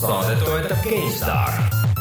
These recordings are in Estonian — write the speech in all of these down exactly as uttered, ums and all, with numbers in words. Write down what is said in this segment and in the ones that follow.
Saadet toetab GameStar.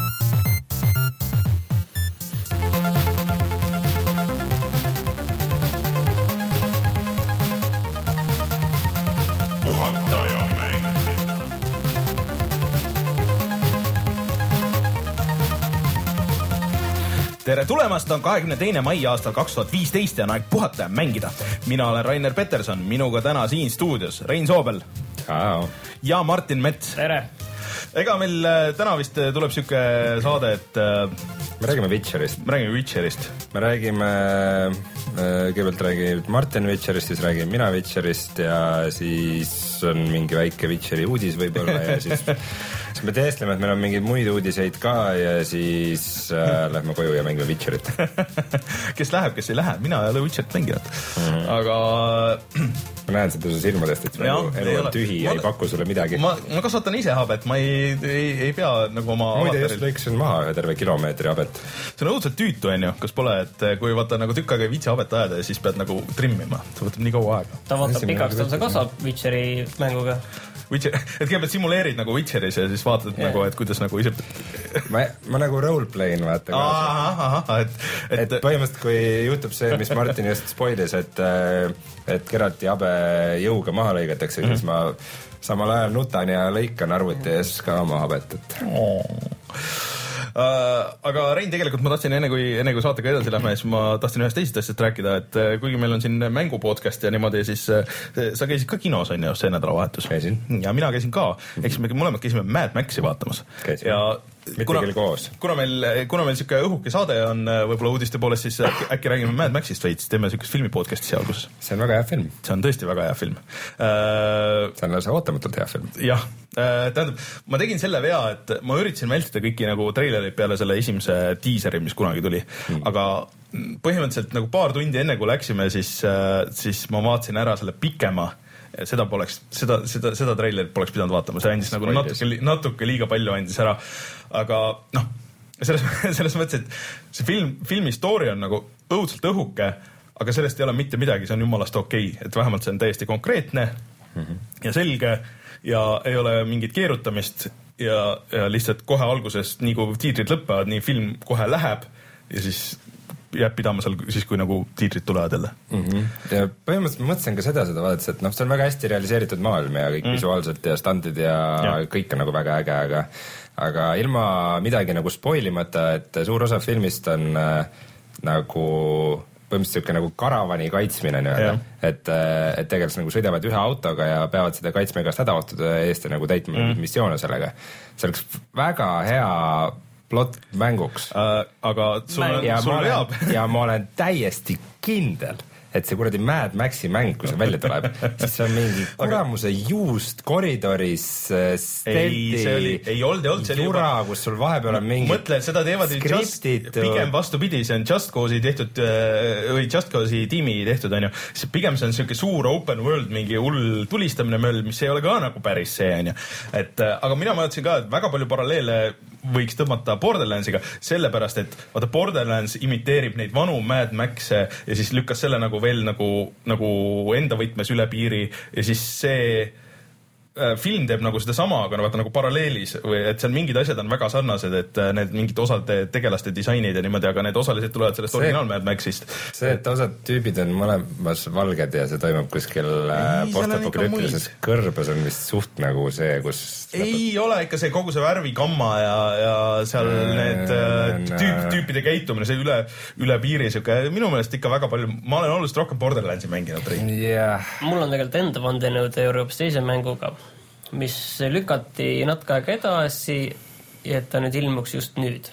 Tere tulemast, on kahekümne teine mai aastal kaks tuhat viisteist ja on aeg puhata ja mängida. Mina olen Rainer Peterson, minuga täna siin stuudios Rein Soobel. Ciao. Ja Martin Mets. Tere. Ega meil täna vist tuleb siuke saade, et me räägime Witcherist. Me räägime Witcherist. Me räägime, kõigepealt räägib Martin Witcherist, siis räägib mina Witcherist ja siis on mingi väike Witcheri uudis võib-olla ja siis, siis me teestleme, et meil on mingeid muid uudiseid ka ja siis äh, lähme koju ja mängime Witcherit. Kes läheb, kes ei lähe, mina ei ole Witcherit mänginud, mm-hmm. aga ma näen seda su silmadest, et ja, elu on tühi ja ei paku sulle midagi. Ma, ma kasvatan ise habet, ma ei, ei, ei pea nagu oma muide just lõiksin maha ühe terve kilomeetri habet. See on õudselt tüütu, on ju, kas pole, et kui vaata nagu tükk aega ei viitsi habet ajada ja siis pead nagu trimmima, see võtab nii kaua aega. Ta vaatab pikaks, tal see kasvab Witcheri mänguga. Witcher, et kõigepealt simuleerid nagu Witcheris ja siis vaatad yeah. nagu, et kuidas nagu ise ma, ma nagu roleplayin vaata aha, aha, et, et... et põhimõtteliselt kui juhtub see, mis Martin just spoilis, et et Geralti habe jõuga maha lõigatakse mm-hmm. siis ma samal ajal nutan ja lõikan arvuti ees ka oma habet et... oh. Uh, aga Rein, tegelikult ma tahtsin enne kui, enne kui saatega edasi lähme, siis ma tahtsin ühest teisest asjast rääkida, et kuigi meil on siin mängu podcast ja niimoodi, siis sa käisid ka kinos, on ju, see nädalavahetus. Käisin. Ja mina käisin ka. Eks me mõlemad käisime Mad Maxi vaatamas. Käisin. Ja mitte küll koos. Kuna meil, kuna meil siuke õhuke saade on võib-olla uudiste poolest, siis äkki, äkki räägime Mad Maxist veits, teeme siukest filmi podcasti alguses. See on väga hea film. See on tõesti väga hea film. Uh, see on lausa ootamatult hea film. Jah. Uh, tähendab, ma tegin selle vea, et ma üritasin vältida kõiki nagu treilerid peale selle esimese teaseri, mis kunagi tuli. Hmm. Aga põhimõtteliselt nagu paar tundi enne, kui läksime, siis, uh, siis ma vaatasin ära selle pikema. Seda poleks, seda, seda, seda treilerit poleks pidanud vaatama. See andis nagu natuke, natuke liiga palju andis ära. Aga noh, selles, selles mõttes, et see film, filmi story on nagu õudselt õhuke, aga sellest ei ole mitte midagi, see on jumalast okei. Et vähemalt see on täiesti konkreetne mm-hmm. ja selge ja ei ole mingit keerutamist ja, ja lihtsalt kohe alguses, nii kui tiitrid lõppevad, nii film kohe läheb ja siis jääb pidama seal siis, kui nagu tiitrid tulevad jälle. Mm-hmm. Ja põhimõtteliselt mõtlesin ka seda, seda vaadates, et noh, see on väga hästi realiseeritud maailm ja kõik mm. visuaalselt ja standid ja, ja kõik on nagu väga äge, aga, aga ilma midagi nagu spoilimata, et suur osa filmist on äh, nagu põhimõtteliselt siuke nagu karavani kaitsmine nii-öelda, et, et tegelikult nagu sõidavad ühe autoga ja peavad seda kaitsma igast hädaautode eest ja nagu täitma mm. missioone sellega. See oleks väga hea plot mänguks. Uh, aga sul, ja, sul ma veab. Olen, ja ma olen täiesti kindel, et see kuradi Mad Maxi mäng, kui see välja tuleb, siis see on mingi kuramuse juust koridoris stelti, ei, see oli, ei olnud, ei olnud, see oli jura, kus sul vahepeal on mingi mõtle, seda teevad just, pigem vastupidi, see on Just Cause'i tehtud või Just Cause'i tiimi tehtud, on ju. Pigem see on siuke suur open world, mingi hull tulistamine möll, mis ei ole ka nagu päris see, on ju. Et, aga mina mõtlesin ka, et väga palju paralleele võiks tõmmata Borderlandsiga, sellepärast, et vaata Borderlands imiteerib neid vanu Mad Max'e ja siis lükkas selle nagu veel nagu, nagu enda võtmes üle piiri ja siis see äh, film teeb nagu seda sama, aga vaata nagu paralleelis või et seal mingid asjad on väga sarnased, et need mingid osad tegelaste disainid ja niimoodi, aga need osalised tulevad sellest see, original Mad Maxist. See, et osad tüübid on mõlemas valged ja see toimub kuskil postapokalüptilises kõrbes on vist suht nagu see, kus ei ole ikka see kogu see värvikamma ja, ja seal mm, need tüüp, tüüpide käitumine, see üle, üle piiri siuke, minu meelest ikka väga palju, ma olen oluliselt rohkem Borderlandsi mänginud. Yeah. Mul on tegelikult enda vandenõude Euroopas teise mänguga, mis lükati natuke aega edasi ja et ta nüüd ilmuks just nüüd.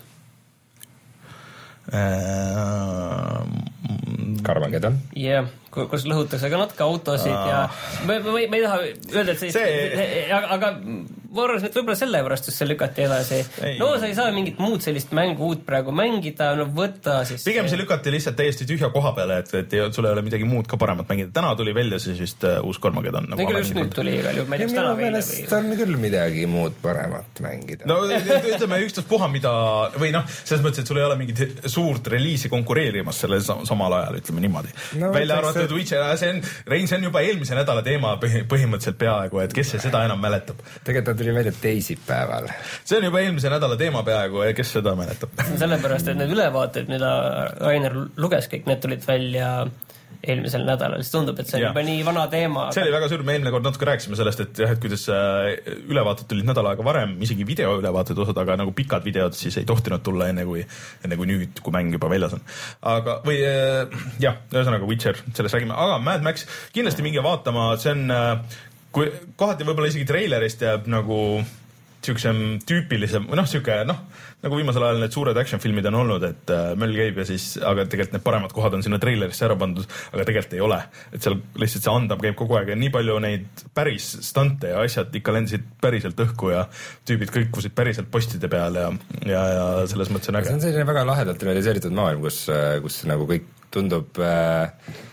Carmageddon? Jah, yeah, kus lõhutakse ka natuke autosid ah. ja ma, ma, ma ei taha öelda, et see, see... aga, aga ma arvan, et võib-olla selle pärast, just see lükati edasi. Ei. No sa ei saa mingit muud sellist mängu uut praegu mängida, no võtta siis... Pigem see lükati lihtsalt täiesti tühja koha peale, et, et sul ei ole midagi muud ka paremat mängida. Täna tuli välja siis vist uh, uus Carmageddon. Nagu no, just nüüd tuli igal juhul, ma ei tea, täna veile või... on küll midagi muud paremat mängida. No ütleme ükstast puha, mida... Või noh, selles mõttes, et sul ei ole mingit suurt reliisi konkureerimas selle samal ajal, ütleme niimoodi. No, välja arvatud Witcher, see on, Rein, see on juba eelmise nädala teema põhimõtteliselt peaaegu, et kes see seda enam mäletab. Tegelikult tuli välja teisipäeval. See on juba eelmise nädala teema peaaegu, kes seda mäletab. Sellepärast, et need ülevaated, mida Rainer luges, kõik need tulid välja eelmisel nädalal, siis tundub, et see on juba nii vana teema. See oli väga suur, me eelmine kord natuke rääkisime sellest, et jah, et kuidas ülevaated tulid nädal aega varem, isegi video ülevaated osad, aga nagu pikad videod siis ei tohtinud tulla enne kui, enne kui nüüd, kui mäng juba väljas on. Aga, või jah, ühesõnaga Witcher, sellest räägime, aga Mad Max kindlasti minge vaatama, see on, kui kohati võib-olla isegi trailerist jääb nagu siuksem tüüpilisem, noh, siuke, noh, nagu viimasel ajal need suured action-filmid on olnud, et äh, möll käib ja siis, aga tegelikult need paremad kohad on sinna trailerisse ära pandud, aga tegelikult ei ole. Et seal lihtsalt see andam käib kogu aeg ja nii palju neid päris stante ja asjad ikka lendasid päriselt õhku ja tüübid kõikusid päriselt postide peal ja, ja, ja selles mõttes on äge. See on selline väga lahedalt realiseeritud maailm, kus, kus nagu kõik tundub äh,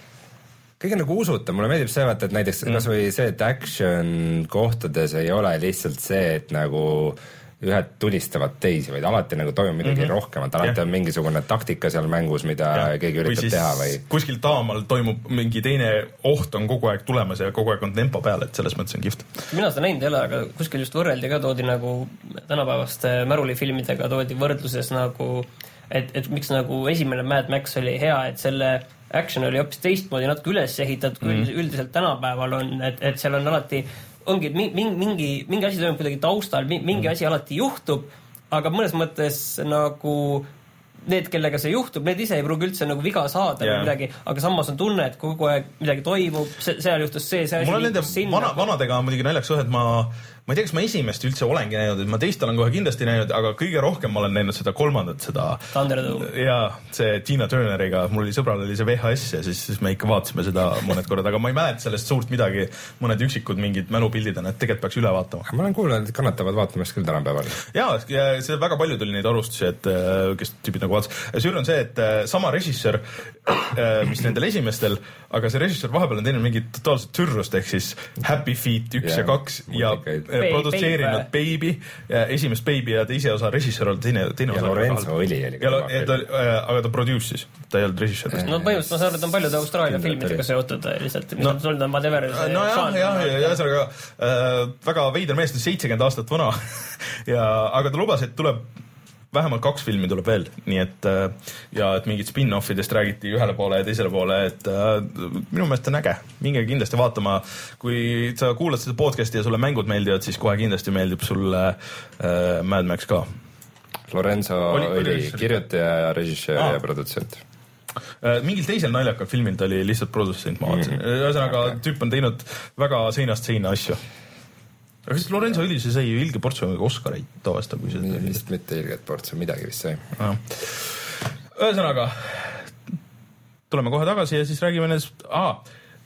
kõige nagu usutav, mulle meeldib see, et näiteks mm. kas või see, et action kohtades ei ole lihtsalt see, et nagu ühed tulistavad teisi, vaid alati nagu toimub midagi mm-hmm. rohkemat, alati yeah. on mingisugune taktika seal mängus, mida yeah. keegi üritab või teha või kuskil taamal toimub mingi teine oht on kogu aeg tulemas ja kogu aeg on tempo peal, et selles mõttes on kihvt. Mina seda näinud ei ole, aga kuskil just võrreldi ka, toodi nagu tänapäevaste märulifilmidega toodi võrdluses nagu, et, et miks nagu esimene Mad Max oli hea, et selle action oli hoopis teistmoodi natuke üles ehitatud, kui mm. üldiselt tänapäeval on, et, et seal on alati ongi, et mingi, mingi, mingi asi toimub kuidagi taustal, mingi mm. asi alati juhtub, aga mõnes mõttes nagu need, kellega see juhtub, need ise ei pruugi üldse nagu viga saada yeah. või midagi, aga samas on tunne, et kogu aeg midagi toimub, see, seal juhtus see, see asi liikus sinna. Vana, vanadega on muidugi naljaks õhe, et ma ma ei tea, kas ma esimest üldse olengi näinud, et ma teist olen kohe kindlasti näinud, aga kõige rohkem ma olen näinud seda kolmandat, seda Thunderdome. Ja see Tina Turneriga, mul oli sõbral oli see V H S ja siis, siis me ikka vaatasime seda mõned korrad, aga ma ei mäleta sellest suurt midagi, mõned üksikud mingid mälupildid on, et tegelikult peaks üle vaatama. Ma olen kuulnud, et kannatavad vaatamist küll tänapäeval. Jaa, see väga palju tuli neid arustusi, et kes tüübid nagu vaatas. Süür on see, et sama režissöör, mis nendel esimestel, aga see režissöör vahepeal on teinud mingit totaalset türrust, ehk siis Happy Feet üks yeah, ja kaks ja produtseerinud Baby, esimest Baby ja teise osa režissöör oli teine, teine ja osa. Lorenzo oli. Ja, ja ta, aga ta produce'is, ta ei olnud režissöör. No põhimõtteliselt ma saan, et on paljude Austraalia filmidega seotud lihtsalt, mis no, on sulnud on whatever. No jah, jah, ja, ja ühesõnaga äh, väga veider mees, seitsekümmend aastat vana ja, aga ta lubas, et tuleb vähemalt kaks filmi tuleb veel, nii et ja et mingid spin-offidest räägiti ühele poole ja teisele poole, et äh, minu meelest on äge. Minge kindlasti vaatama, kui sa kuulad seda podcasti ja sulle mängud meeldivad, siis kohe kindlasti meeldib sulle äh, Mad Max ka. Lorenzo oli, oli kirjutaja, režissöör ah. ja produtsent. Äh, mingil teisel naljakal filmil ta oli lihtsalt produtsent, ma vaatasin. Mm-hmm. Ühesõnaga okay. Tüüp on teinud väga seinast seina asju. Aga kas Lorenzo Ülise sai ju ilge portsu Oscareid tavaliselt, kui see vist mitte ilget portsu, midagi vist sai. Ühesõnaga, tuleme kohe tagasi ja siis räägime nendest, aa,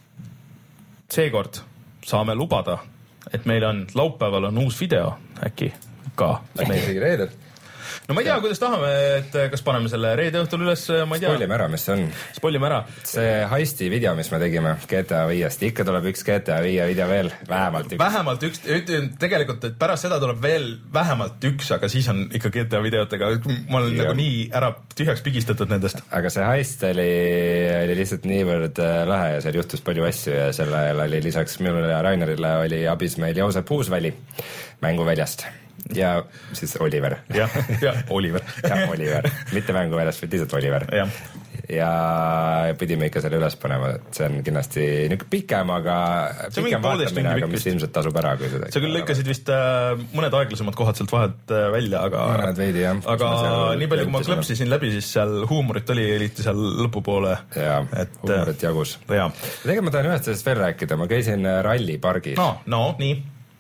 seekord saame lubada, et meil on laupäeval on uus video äkki ka. Äkki isegi reedel? No ma ei tea, kuidas tahame, et kas paneme selle reede õhtul üles, ma ei tea. Spoilime ära, mis see on. Spoilime ära. See heisti video, mis me tegime G T A viiest, ikka tuleb üks G T A viie video veel, vähemalt üks. Vähemalt üks, tegelikult, et pärast seda tuleb veel vähemalt üks, aga siis on ikka G T A videotega, ma olen ja. nagu nii ära tühjaks pigistatud nendest. Aga see heist oli, oli lihtsalt niivõrd lahe ja seal juhtus palju asju ja selle oli lisaks minule ja Rainerile oli abis meil Joosep Uusväli mänguväljast. Ja siis Oliver. Ja, ja Oliver. ja Oliver. Mitte mänguväljast, vaid lihtsalt Oliver. Ja. ja pidime ikka selle üles panema, et see on kindlasti niisugune pikem, aga pikem vaatamine, aga mis ilmselt tasub ära. Kui seda sa küll lõikasid vist äh, mõned aeglasemad kohad sealt vahet äh, välja, aga, veidi, aga nii palju, kui ma klõpsisin läbi, siis seal huumorit oli eriti seal lõpupoole. Jaa, huumorit jagus. Ja. Tegelikult ma tahan ühest sellest veel rääkida, ma käisin rallipargis. No, no, nii.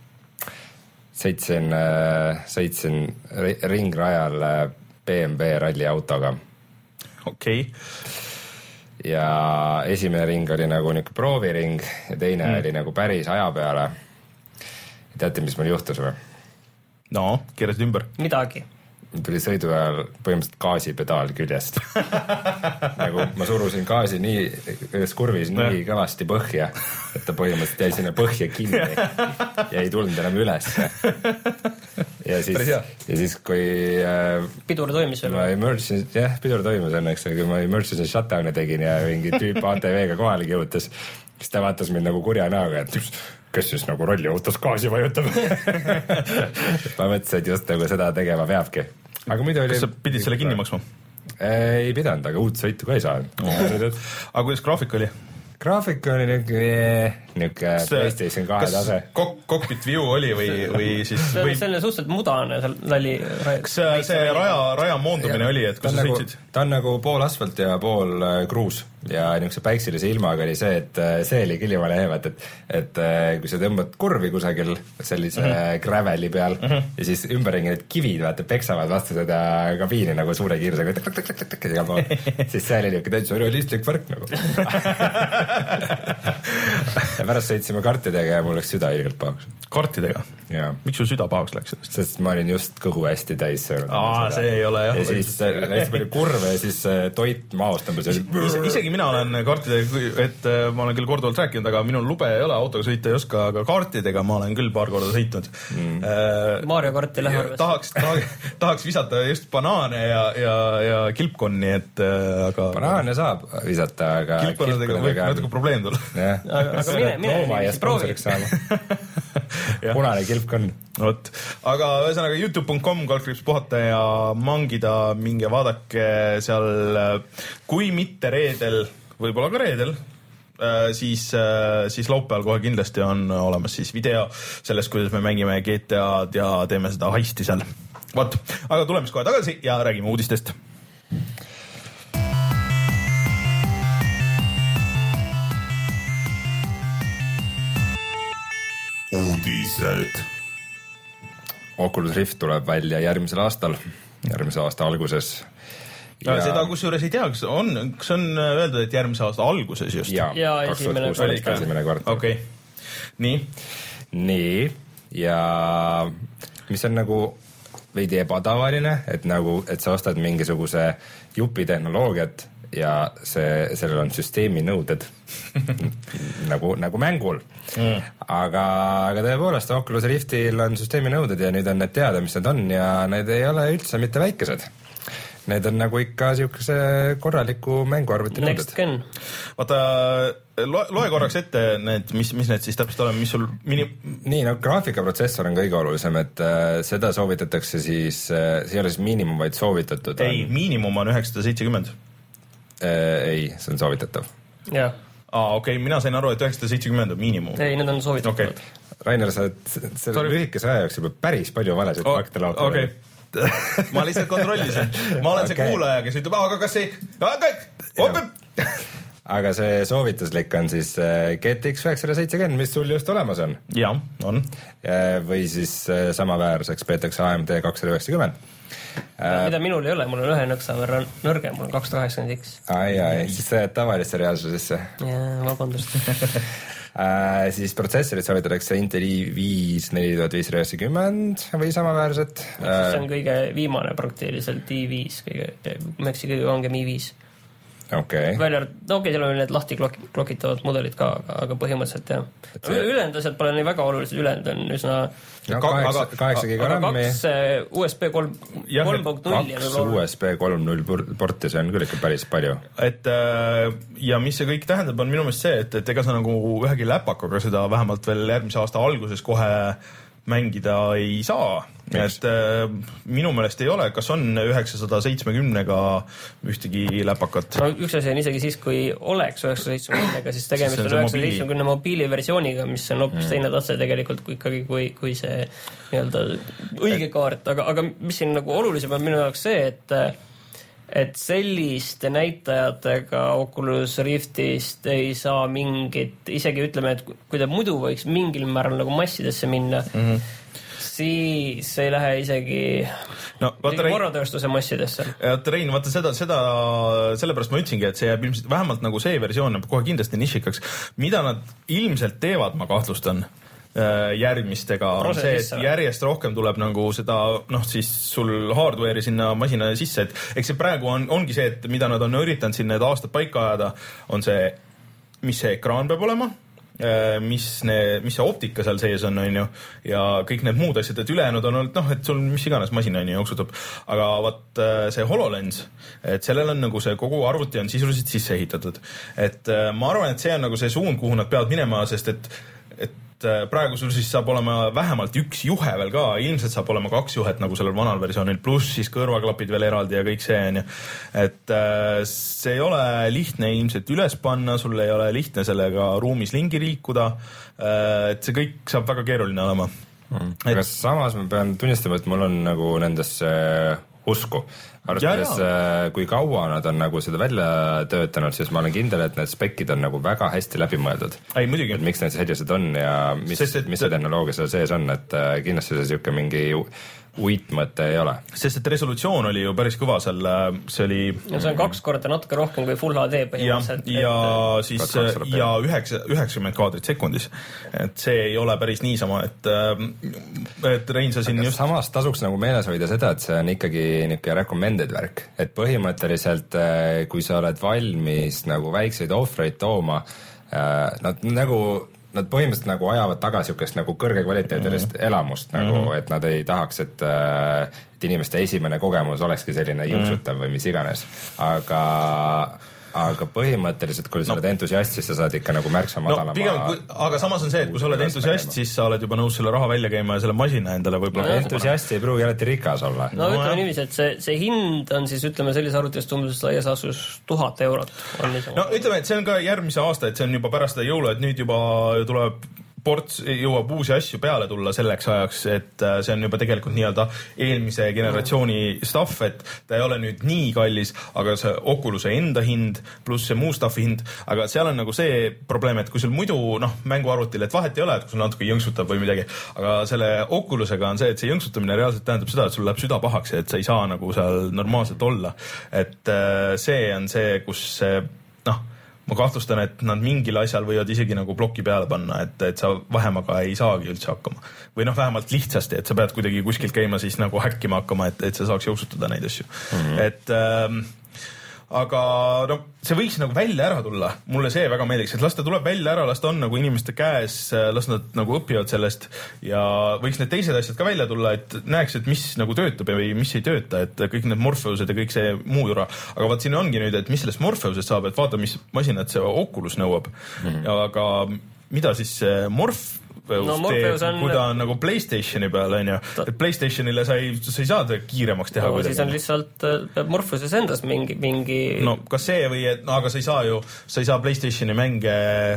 Sõitsin, sõitsin ringrajal B M W ralliautoga. Okei. Okay. Ja esimene ring oli nagu niisugune prooviring ja teine mm. oli nagu päris aja peale. Teate, mis meil juhtus või? No, keerasid ümber. Midagi. Tuli sõidu ajal põhimõtteliselt gaasipedaal küljest. nagu ma surusin gaasi nii, ühes kurvis nii kõvasti põhja, et ta põhimõtteliselt jäi sinna põhja kinni ja ei tulnud enam üles. Ja siis, ja siis kui äh, pidur toimis veel? Ma emergency, jah, pidur toimis õnneks, kui ma emergency shutdown'i tegin ja mingi tüüp A T V-ga kohale kihutas, siis ta vaatas mind nagu kurja näoga, et kes siis nagu rolliautos gaasi vajutab. ma mõtlesin, et just nagu seda tegema peabki. Aga muidu oli... Kas sa pidid selle kinni maksma? Ei pidanud, aga uut sõitu ka ei saa. Aga kuidas graafik oli? Graafik oli niuke PlayStation kahe tase. Kas cockpit view oli või, või siis... See on või... selline suhteliselt mudane, seal oli... Kas see, see raja, raja moondumine ja, oli, et kus sa nagu, sõitsid? Ta on nagu pool asfalt ja pool äh, kruus ja niisuguse päikselise ilmaga oli see, et äh, see oli killimane heevat, et, et äh, kui sa tõmbad kurvi kusagil sellise mm -hmm. graveli peal mm -hmm. ja siis ümberringi need kivid vaata peksavad vastu seda kabiini nagu suure kiirusega igal pool, siis see oli niisugune täitsa realistlik värk nagu. ja pärast sõitsime kartidega ja mul läks süda ilgelt pahaks. Kartidega? Jaa. Miks sul süda pahaks läks? Sest ma olin just kõhu hästi täis söönud. Aa, see ei ole jah. Ja siis hästi palju kurve ja siis toit maost tõmbas. Ise, isegi mina olen kartidega, et ma olen küll korduvalt rääkinud, aga minul lube ei ole, autoga sõita ei oska, aga kartidega ma olen küll paar korda sõitnud. Mm. Äh, Mario karti lähe arvest. Tahaks, tahaks, tahaks visata just banaane ja, ja, ja kilpkonni, et aga... Banaane saab visata, aga... Kilpkonnadega võib natuke probleem tulla. aga, aga mine, mine, mine proovi. Punane kilpkonn. Võt. Aga ühesõnaga youtube punkt com kalkriips puhata ja mangida, minge vaadake seal, kui mitte reedel, võib-olla ka reedel, siis, siis laupäeval kohe kindlasti on olemas siis video sellest, kuidas me mängime G T A-d ja teeme seda heisti seal. Võt. Aga tuleme siis kohe tagasi ja räägime uudistest. Uudised. Oculus Rift tuleb välja järgmisel aastal, järgmise aasta alguses. Ja... Seda kusjuures ei tea, kas on, kas on öeldud, et järgmise aasta alguses just? Ja, ja esimene kvart. Okei, okay. Nii? Nii, ja mis on nagu veidi ebatavaline, et nagu, et sa ostad mingisuguse jupi tehnoloogiat ja see, sellel on süsteemi nõuded nagu, nagu mängul. Mm. Aga, aga tõepoolest Oculus Riftil on süsteemi nõuded ja nüüd on need teada, mis need on ja need ei ole üldse mitte väikesed. Need on nagu ikka siukese korraliku mänguarvuti nõuded. Next gen. Vaata, loe, loe korraks ette need, mis, mis need siis täpselt olema, mis sul mini... Nii, no graafikaprotsessor on kõige olulisem, et äh, seda soovitatakse siis, äh, see ei ole siis miinimum, vaid soovitatud. Ei, on... miinimum on üheksasada seitsekümmend. Äh, ei, see on soovitatav. Jah. Aa, okei, okay. Mina sain aru, et üheksasada seitsekümmend on miinimum. Ei, need on soovitatud. Okay. Rainer, sa selle lühikese aja jooksul juba päris palju valesid oh, fakte laotada. Okei. Okay. ma lihtsalt kontrollisin. Ma olen okay. See kuulaja, kes ütleb, aga kas ei... Aga, aga see soovituslik on siis G T X üheksasada seitsekümmend, mis sul just olemas on. Jaa, on. Või siis samaväärseks peetakse A M D kakssada üheksakümmend. Mida minul ei ole, mul on ühe nõksa võrra nõrgem, mul on kakssada kaheksakümmend X. Ai, ai, siis see tavalisse reaalsusesse. Jaa, vabandust. Äh, siis protsessorid soovitatakse Intel i viis neli tuhat viissada üheksakümmend või samaväärset. See on kõige viimane praktiliselt i viis, kõige, Maxi kõige kangem i viis. Okay. Välja, no okei, seal on need lahti klokitavad mudelid ka, aga, aga põhimõtteliselt jah. See... Ülejäänud asjad pole nii väga olulised, ülejäänud on üsna... No, kaheksa, kaheksa giga rammi. Kaks U S B kolm punkt null. Kaks U S B kolm punkt null porti, see on küll ikka päris palju. Et ja mis see kõik tähendab, on minu meelest see, et, et ega sa nagu ühegi läpakaga seda vähemalt veel järgmise aasta alguses kohe mängida ei saa. Et äh, minu meelest ei ole, kas on üheksasada seitsekümmend-ga ühtegi läpakat? No üks asi on isegi siis, kui oleks üheksasada seitsekümmend-ga, siis tegemist siis on üheksasada seitsekümmend mobiiliversiooniga, mis on hoopis mm. teine tatse tegelikult kui ikkagi, kui, kui see nii-öelda õige kaart, aga, aga mis siin nagu olulisem on minu jaoks see, et et selliste näitajatega Oculus Riftist ei saa mingit, isegi ütleme, et kui ta muidu võiks mingil määral nagu massidesse minna, mm-hmm. siis ei lähe isegi no, korratööstuse massidesse. Rein, vaata seda, seda, sellepärast ma ütlesingi, et see jääb ilmselt vähemalt nagu see versioon kohe kindlasti nišikaks. Mida nad ilmselt teevad, ma kahtlustan, järgmistega on see, et järjest rohkem tuleb nagu seda, noh siis sul hardware'i sinna masina sisse, et eks see praegu on, ongi see, et mida nad on üritanud siin need aastad paika ajada, on see, mis see ekraan peab olema, mis, ne, mis see optika seal sees on, on ju, ja kõik need muud asjad, et ülejäänud on olnud, noh, et sul mis iganes masina on ju jooksutab, aga vaat see HoloLens, et sellel on nagu see kogu arvuti on sisuliselt sisse ehitatud, et ma arvan, et see on nagu see suund, kuhu nad peavad minema, sest et, et et praegu sul siis saab olema vähemalt üks juhe veel ka, ilmselt saab olema kaks juhet nagu sellel vanal versioonil, pluss siis kõrvaklapid veel eraldi ja kõik see on ju. Et see ei ole lihtne ilmselt üles panna, sul ei ole lihtne sellega ruumis lingi liikuda, et see kõik saab väga keeruline olema. Mm. Et... aga samas ma pean tunnistama, et mul on nagu nendesse usku. Arvestades, kui kaua nad on nagu seda välja töötanud, siis ma olen kindel, et need spekid on nagu väga hästi läbimõeldud. Ei, muidugi. Et miks need sellised on ja mis, Sest, et... mis see tehnoloogia seal sees on, et kindlasti see siuke mingi uitmõte ei ole. Sest et resolutsioon oli ju päris kõva seal, see oli... ja see on kaks korda natuke rohkem kui Full H D põhimõtteliselt. Ja, ja et... siis ja üheksa, üheksakümmend kaadrit sekundis. Et see ei ole päris niisama, et, et Rein, sa siin just... samas tasuks nagu meeles hoida seda, et see on ikkagi niisugune recommended värk. Et põhimõtteliselt, kui sa oled valmis nagu väikseid offreid tooma, nad nagu... Nad põhimõtteliselt nagu ajavad taga siukest nagu kõrge kvaliteedilist mm-hmm. elamust nagu, mm-hmm. et nad ei tahaks, et, et inimeste esimene kogemus olekski selline jõuksutav mm-hmm. või mis iganes. Aga, aga põhimõtteliselt, kui sa oled no. entusiast, siis sa saad ikka nagu märksa madalama... No, pigem, aga samas on see, et kui sa oled entusiast, siis sa oled juba nõus selle raha välja käima ja selle masina endale võib-olla... No, entusiast ei pruugi alati rikas olla. No, no ütleme niiviisi, et see, see hind on siis, ütleme, sellise arvutist umbes laias asus tuhat eurot. No ütleme, et see on ka järgmise aasta, et see on juba pärast jõulu, et nüüd juba tuleb... ports jõuab uusi asju peale tulla selleks ajaks, et see on juba tegelikult nii-öelda eelmise generatsiooni stuff, et ta ei ole nüüd nii kallis, aga see Oculus'e enda hind pluss see muu stuffi hind, aga seal on nagu see probleem, et kui sul muidu noh, mänguarvutil, et vahet ei ole, et kui sul natuke jõnksutab või midagi, aga selle Oculus'ega on see, et see jõnksutamine reaalselt tähendab seda, et sul läheb süda pahaks, et sa ei saa nagu seal normaalselt olla. Et see on see, kus see, noh, ma kahtlustan, et nad mingil asjal võivad isegi nagu ploki peale panna, et, et sa vahemaga ei saagi üldse hakkama. Või noh, vähemalt lihtsasti, et sa pead kuidagi kuskilt käima siis nagu häkkima hakkama, et, et sa saaks jooksutada neid asju. Mm-hmm. Et ähm, aga no, see võiks nagu välja ära tulla. Mulle see väga meeldiks, et las ta tuleb välja ära, las ta on nagu inimeste käes, las nad nagu õpivad sellest ja võiks need teised asjad ka välja tulla, et näeks, et mis nagu töötab või mis ei tööta, et kõik need Morpheused ja kõik see muu jura. Aga vaat siin ongi nüüd, et mis sellest Morpheusest saab, et vaata, mis masinat see Oculus nõuab. Mm-hmm. Aga mida siis Morph no, teeb, on... kui ta on nagu PlayStationi peal, on ju, et PlayStationile sa ei, sa ei saa kiiremaks teha. No, siis on lihtsalt, peab Morpheuses endas mingi, mingi... No, kas see või, et no, aga sa ei saa ju, sa ei saa PlayStationi mänge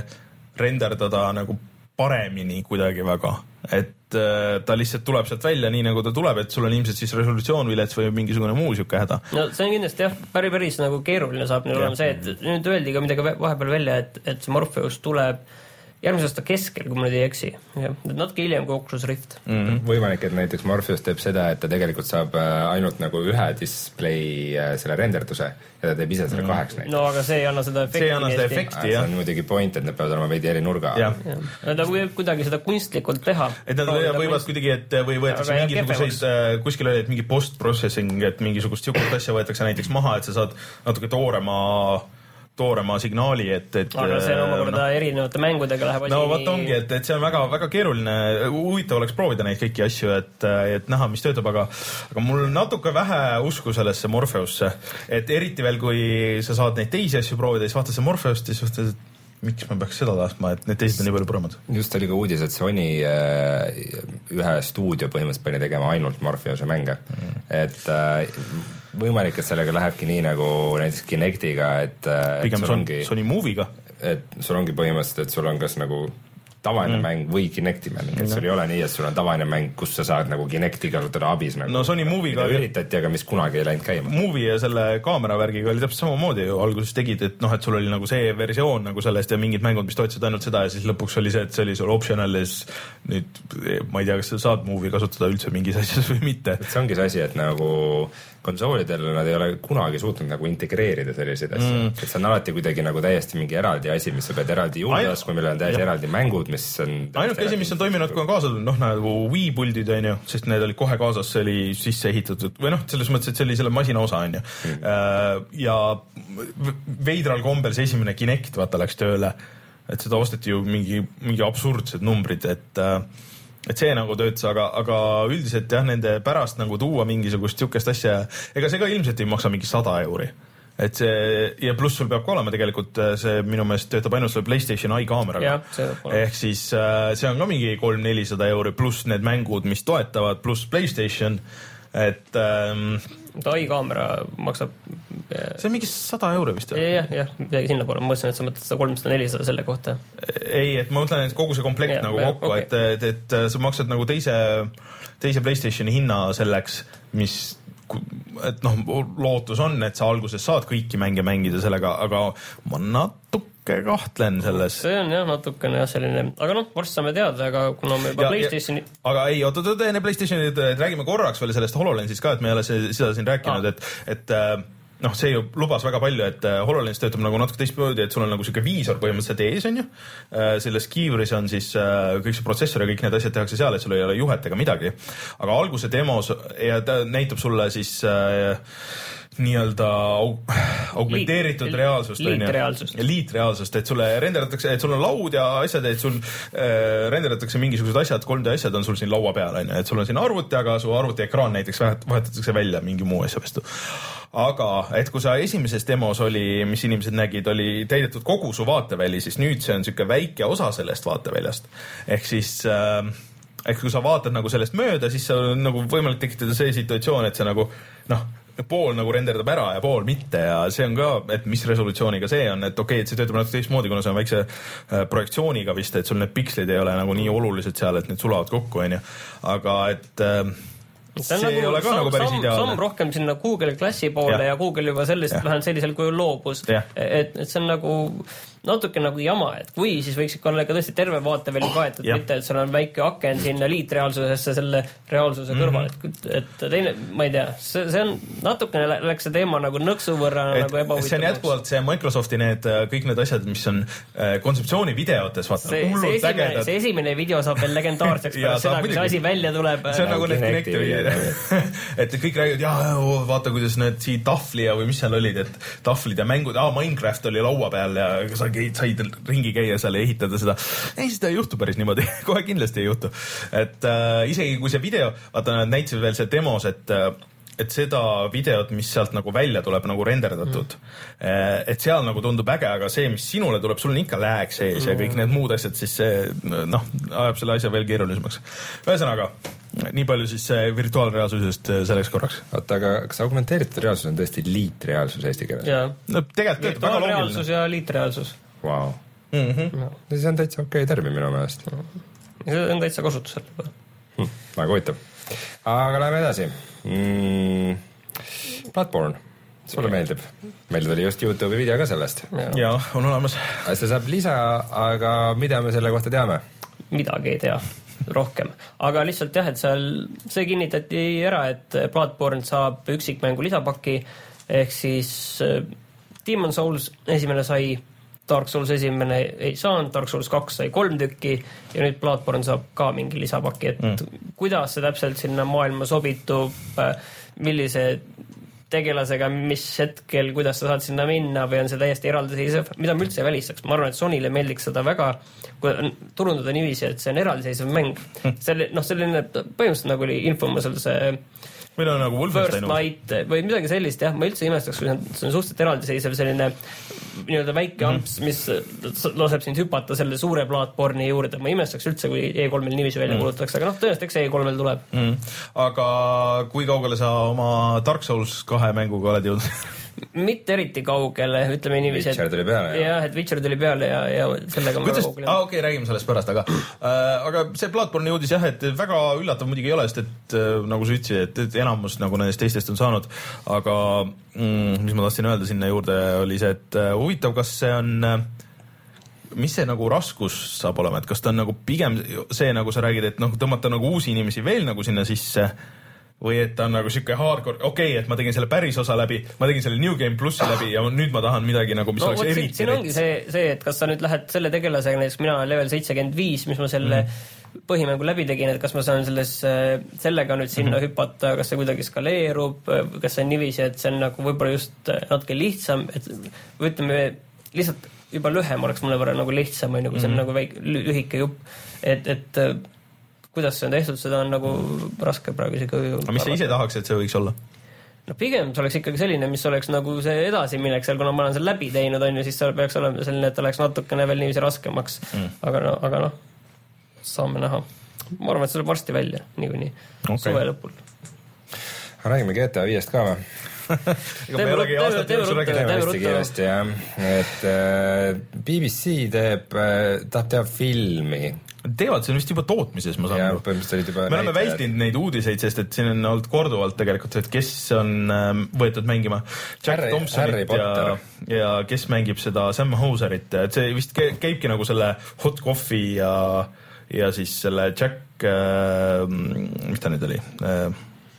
renderdada nagu paremini kuidagi väga. Et äh, ta lihtsalt tuleb sealt välja nii, nagu ta tuleb, et sul on ilmselt siis resolutsioon vilets või mingisugune muu siuke häda. No see on kindlasti jah, päris, päris nagu keeruline saab nüüd olema see, et nüüd öeldi ka midagi vahepeal välja, et, et see Morpheus tuleb järgmise aasta keskel, kui ma nüüd ei eksi. Natuke hiljem kui Oculus Rift. Mm-hmm. Võimalik, et näiteks Morpheus teeb seda, et ta tegelikult saab ainult nagu ühe display selle renderduse ja ta teeb ise selle kaheks näiteks. No aga see ei anna seda efekti. See ei anna seda efekti, jah. See on muidugi point, et need peavad olema veidi eri nurga. Ta võib kuidagi seda kunstlikult teha. Et nad võivad kuidagi, et või võetakse mingisuguseid, kuskil oli, et mingi post-processing, et mingisugust siukest asja võetakse näiteks maha, et sa saad natuke toorema toorema signaali, et, et aga see on omakorda no, erinevate mängudega läheb asi... No vaat ongi, et, et see on väga, väga keeruline, huvitav oleks proovida neid kõiki asju, et, et näha, mis töötab, aga, aga mul natuke vähe usku sellesse Morpheusse, et eriti veel, kui sa saad neid teisi asju proovida, siis vaatad see Morpheust, siis vaatad, et miks ma peaks seda tahtma, et need teised on nii palju paremad. Just oli ka uudis, et Sony ühe stuudio põhimõtteliselt pani tegema ainult Morpheuse mänge, mm. et võimalik, et sellega lähebki nii nagu näiteks Kinectiga, et pigem sul ongi Sony Movie'ga, et sul ongi põhimõtteliselt, et sul on kas nagu tavaline mm. mäng või Kinecti mäng, et sul ei ole nii, et sul on tavaline mäng, kus sa saad nagu Kinecti kasutada abis nagu. No Sony Movie'ga üritati, aga mis kunagi ei läinud käima. Movie ja selle kaameravärgiga oli täpselt samamoodi ju, alguses tegid, et noh, et sul oli nagu see versioon nagu sellest ja mingid mängud, mis toetsid ainult seda ja siis lõpuks oli see, et see oli sul optional ja siis nüüd ma ei tea, kas sa saad Movie kasutada üldse mingis asjas või mitte. Et see ongi see asi, et nagu konsoolidel nad ei ole kunagi suutnud nagu integreerida selliseid asju, mm. et see on alati kuidagi nagu täiesti mingi eraldi asi, mis sa pead eraldi juurde Ain... kui meil on täiesti eraldi mängud, mis on ainuke asi, mis on toiminud, kui on kaasa tulnud, noh nagu Wii puldid, on ju, sest need olid kohe kaasas, see oli sisse ehitatud või noh, selles mõttes, et see oli selle masina osa, on ju mm. ja veidral kombel see esimene Kinect vaata läks tööle, et seda osteti ju mingi, mingi absurdsed numbrid, et et see nagu töötas, aga, aga üldiselt jah, nende pärast nagu tuua mingisugust siukest asja, ega see ka ilmselt ei maksa mingi sada euri. et see ja pluss sul peab ka olema tegelikult see minu meelest töötab ainult selle PlayStation Eye kaameraga. Ehk siis see on ka mingi kolm-nelisada euri pluss need mängud, mis toetavad, pluss PlayStation, et ähm, Eye kaamera maksab see on mingi sada euri vist. Jah, jah, midagi sinna poole. Ma mõtlesin, et sa mõtled seda kolmsada nelisada selle kohta. Ei, et ma mõtlen, et kogu see komplekt ja, nagu ja, kokku, okay. et, et, et sa maksad nagu teise, teise PlayStationi hinna selleks, mis et noh, lootus on, et sa alguses saad kõiki mänge mängida sellega, aga ma natuke kahtlen selles. See on jah, natukene jah selline, aga noh, varsti saame teada, aga kuna me juba ja, PlayStationi... Ja, aga ei, oota, oota, enne PlayStationi, et räägime korraks veel sellest HoloLensist ka, et me ei ole seda siin rääkinud, ah. et, et noh, see ju lubas väga palju, et HoloLens töötab nagu natuke teistmoodi, et sul on nagu siuke viisor põhimõtteliselt ees, on ju. Selles kiivris on siis kõik see protsessor ja kõik need asjad tehakse seal, et sul ei ole juhet ega midagi. Aga alguse demos ja ta näitab sulle siis äh, nii-öelda augmenteeritud Liit, reaalsust. Liitreaalsust. Liitreaalsust, et sulle renderatakse, et sul on laud ja asjad, et sul äh, renderatakse mingisugused asjad, kolm D asjad on sul siin laua peal, on ju. Et sul on siin arvuti, aga su arvuti ekraan näiteks vahetatakse välja mingi muu asja vastu. Aga et kui sa esimeses demos oli, mis inimesed nägid, oli täidetud kogu su vaateväli, siis nüüd see on siuke väike osa sellest vaateväljast. Ehk siis äh, ehk kui sa vaatad nagu sellest mööda, siis sa on nagu võimalik tekitada see situatsioon, et see nagu noh, pool nagu renderdab ära ja pool mitte ja see on ka, et mis resolutsiooniga see on, et okei, okay, et see töötab natuke teistmoodi, kuna see on väikse äh, projektsiooniga vist, et sul need pikslid ei ole nagu nii olulised seal, et need sulavad kokku, on ju. Aga et äh, see, see nagu, ei ole ka sam, nagu päris ideaalne. Samm rohkem sinna Google Glassi poole ja, ja Google juba sellest vähemalt sellisel kujul loobus. Et, et see on nagu natuke nagu jama, et kui siis võiks ikka olla ka tõesti terve vaateväli kaetud, mitte et seal on väike aken sinna liitreaalsusesse selle reaalsuse kõrval, mm-hmm. et, et teine, ma ei tea, see, see on natukene läks see teema nagu nõksu võrra et, nagu ebahuvitav. See on jätkuvalt see Microsofti need kõik need asjad, mis on äh, kontseptsiooni videotes, vaata, see, see, esimene, see esimene video saab veel legendaarseks pärast seda, kui see asi välja tuleb. See on nagu need Kinecti et kõik räägivad, jaa, vaata, kuidas need siit tahvli ja või mis seal olid, et tahvlid ja mängud, aa, Minecraft oli laua peal ja sa said ringi käia seal ja ehitada seda. Ei, seda ei juhtu päris niimoodi. Kohe kindlasti ei juhtu. Et äh, isegi kui see video, vaata, nad näitasid veel see demos, et äh, et seda videot, mis sealt nagu välja tuleb nagu renderdatud, mm. et seal nagu tundub äge, aga see, mis sinule tuleb, sul on ikka lääg sees mm. ja kõik need muud asjad, siis see noh, ajab selle asja veel keerulisemaks. Ühesõnaga, nii palju siis virtuaalreaalsusest selleks korraks. Oota, aga kas augmenteeritud reaalsus on tõesti liitreaalsus eesti keeles? Jaa. No tegelikult töötab väga loogiline. Virtuaalreaalsus ja liitreaalsus. Wow. Mm-hmm. No. See on täitsa okei termi minu meelest. See on täitsa kasutusel. Hm, väga huvitav. Aga läheme edasi. Mm, Bloodborne. Sulle ja. Meeldib? Meil tuli just YouTube'i video ka sellest. Jaa, on olemas. See saab lisa, aga mida me selle kohta teame? Midagi ei tea. Rohkem. Aga lihtsalt jah, et seal see kinnitati ära, et Bloodborne saab üksikmängu lisapaki ehk siis Demon Souls esimene sai, Dark Souls esimene ei saanud, Dark Souls kaks sai kolm tükki ja nüüd Bloodborne saab ka mingi lisapaki, et mm. kuidas see täpselt sinna maailma sobitub, millise tegelasega, mis hetkel, kuidas sa saad sinna minna või on see täiesti eraldiseisev, mida ma üldse ei välistaks. Ma arvan, et Sonyle meeldiks seda väga, kui turundada niiviisi, et see on eraldiseisev mäng. Selle, noh, selline põhimõtteliselt nagu oli Infomusel see meil on nagu First Light või midagi sellist, jah, ma üldse imestaks, kui see on, see on suhteliselt eraldiseisev selline nii-öelda väike amps, mis laseb sind hüpata selle suure Bloodborne'i juurde. Ma imestaks üldse, kui E kolmel niiviisi välja mm. kuulutatakse, aga noh, tõenäoliselt eks E kolmel tuleb. Mm. Aga kui kaugele sa oma Dark Souls kahe mänguga oled jõudnud? Mitte eriti kaugele, ütleme niiviisi. Witcher tuli peale. Jah, et Witcher tuli peale ja, ja sellega on väga kaugele. Ah, okei, okay, räägime sellest pärast, aga, äh, aga see Bloodborne'i uudis jah, et väga üllatav muidugi ei ole, sest et äh, nagu sa ütlesid, et, et enamus nagu nendest teistest on saanud, aga mm, mis ma tahtsin öelda sinna juurde oli see, et äh, huvitav, kas see on äh, mis see nagu raskus saab olema, et kas ta on nagu pigem see, nagu sa räägid, et noh, tõmmata nagu uusi inimesi veel nagu sinna sisse või et ta on nagu siuke hardcore, okei okay,, et ma tegin selle päris osa läbi, ma tegin selle New Game Plussi läbi ja nüüd ma tahan midagi nagu, mis no, oleks eriti. Siin ongi see, see, et kas sa nüüd lähed selle tegelasega, näiteks mina olen level seitsekümmend viis, mis ma selle mm. põhimängu läbi tegin, et kas ma saan selles, sellega nüüd sinna mm-hmm. hüpata, kas see kuidagi skaleerub, kas see on niiviisi, et see on nagu võib-olla just natuke lihtsam, et või ütleme, lihtsalt juba lühem oleks mulle võrra nagu lihtsam, või nagu see on mm-hmm. nagu väike, lühike jupp, et, et kuidas see on tehtud, seda on nagu raske praegu isegi. Aga mis sa ise tahaks, et see võiks olla? no pigem see oleks ikkagi selline, mis oleks nagu see edasiminek seal, kuna ma olen seal läbi teinud, on ju, siis seal peaks olema selline, et oleks natukene veel niiviisi raskemaks. Mm. Aga no, aga noh, saame näha. Ma arvan, et see tuleb varsti välja, niikuinii okay. Suve lõpul. Räägime G T A viiest ka või? Ega me ei olegi aastat jooksul räägime hästi kiiresti, jah. Et B B C teeb, tahab teha filmi. Teevad, see on vist juba tootmises, ma saan aru. Me oleme vältinud neid uudiseid, sest et siin on olnud korduvalt tegelikult, et kes on võetud mängima Jack Harry, Thompsonit Harry ja, ja kes mängib seda Sam Houserit. Et see vist käibki nagu selle Hot Coffee ja, ja siis selle Jack, äh, mis ta nüüd oli? Äh,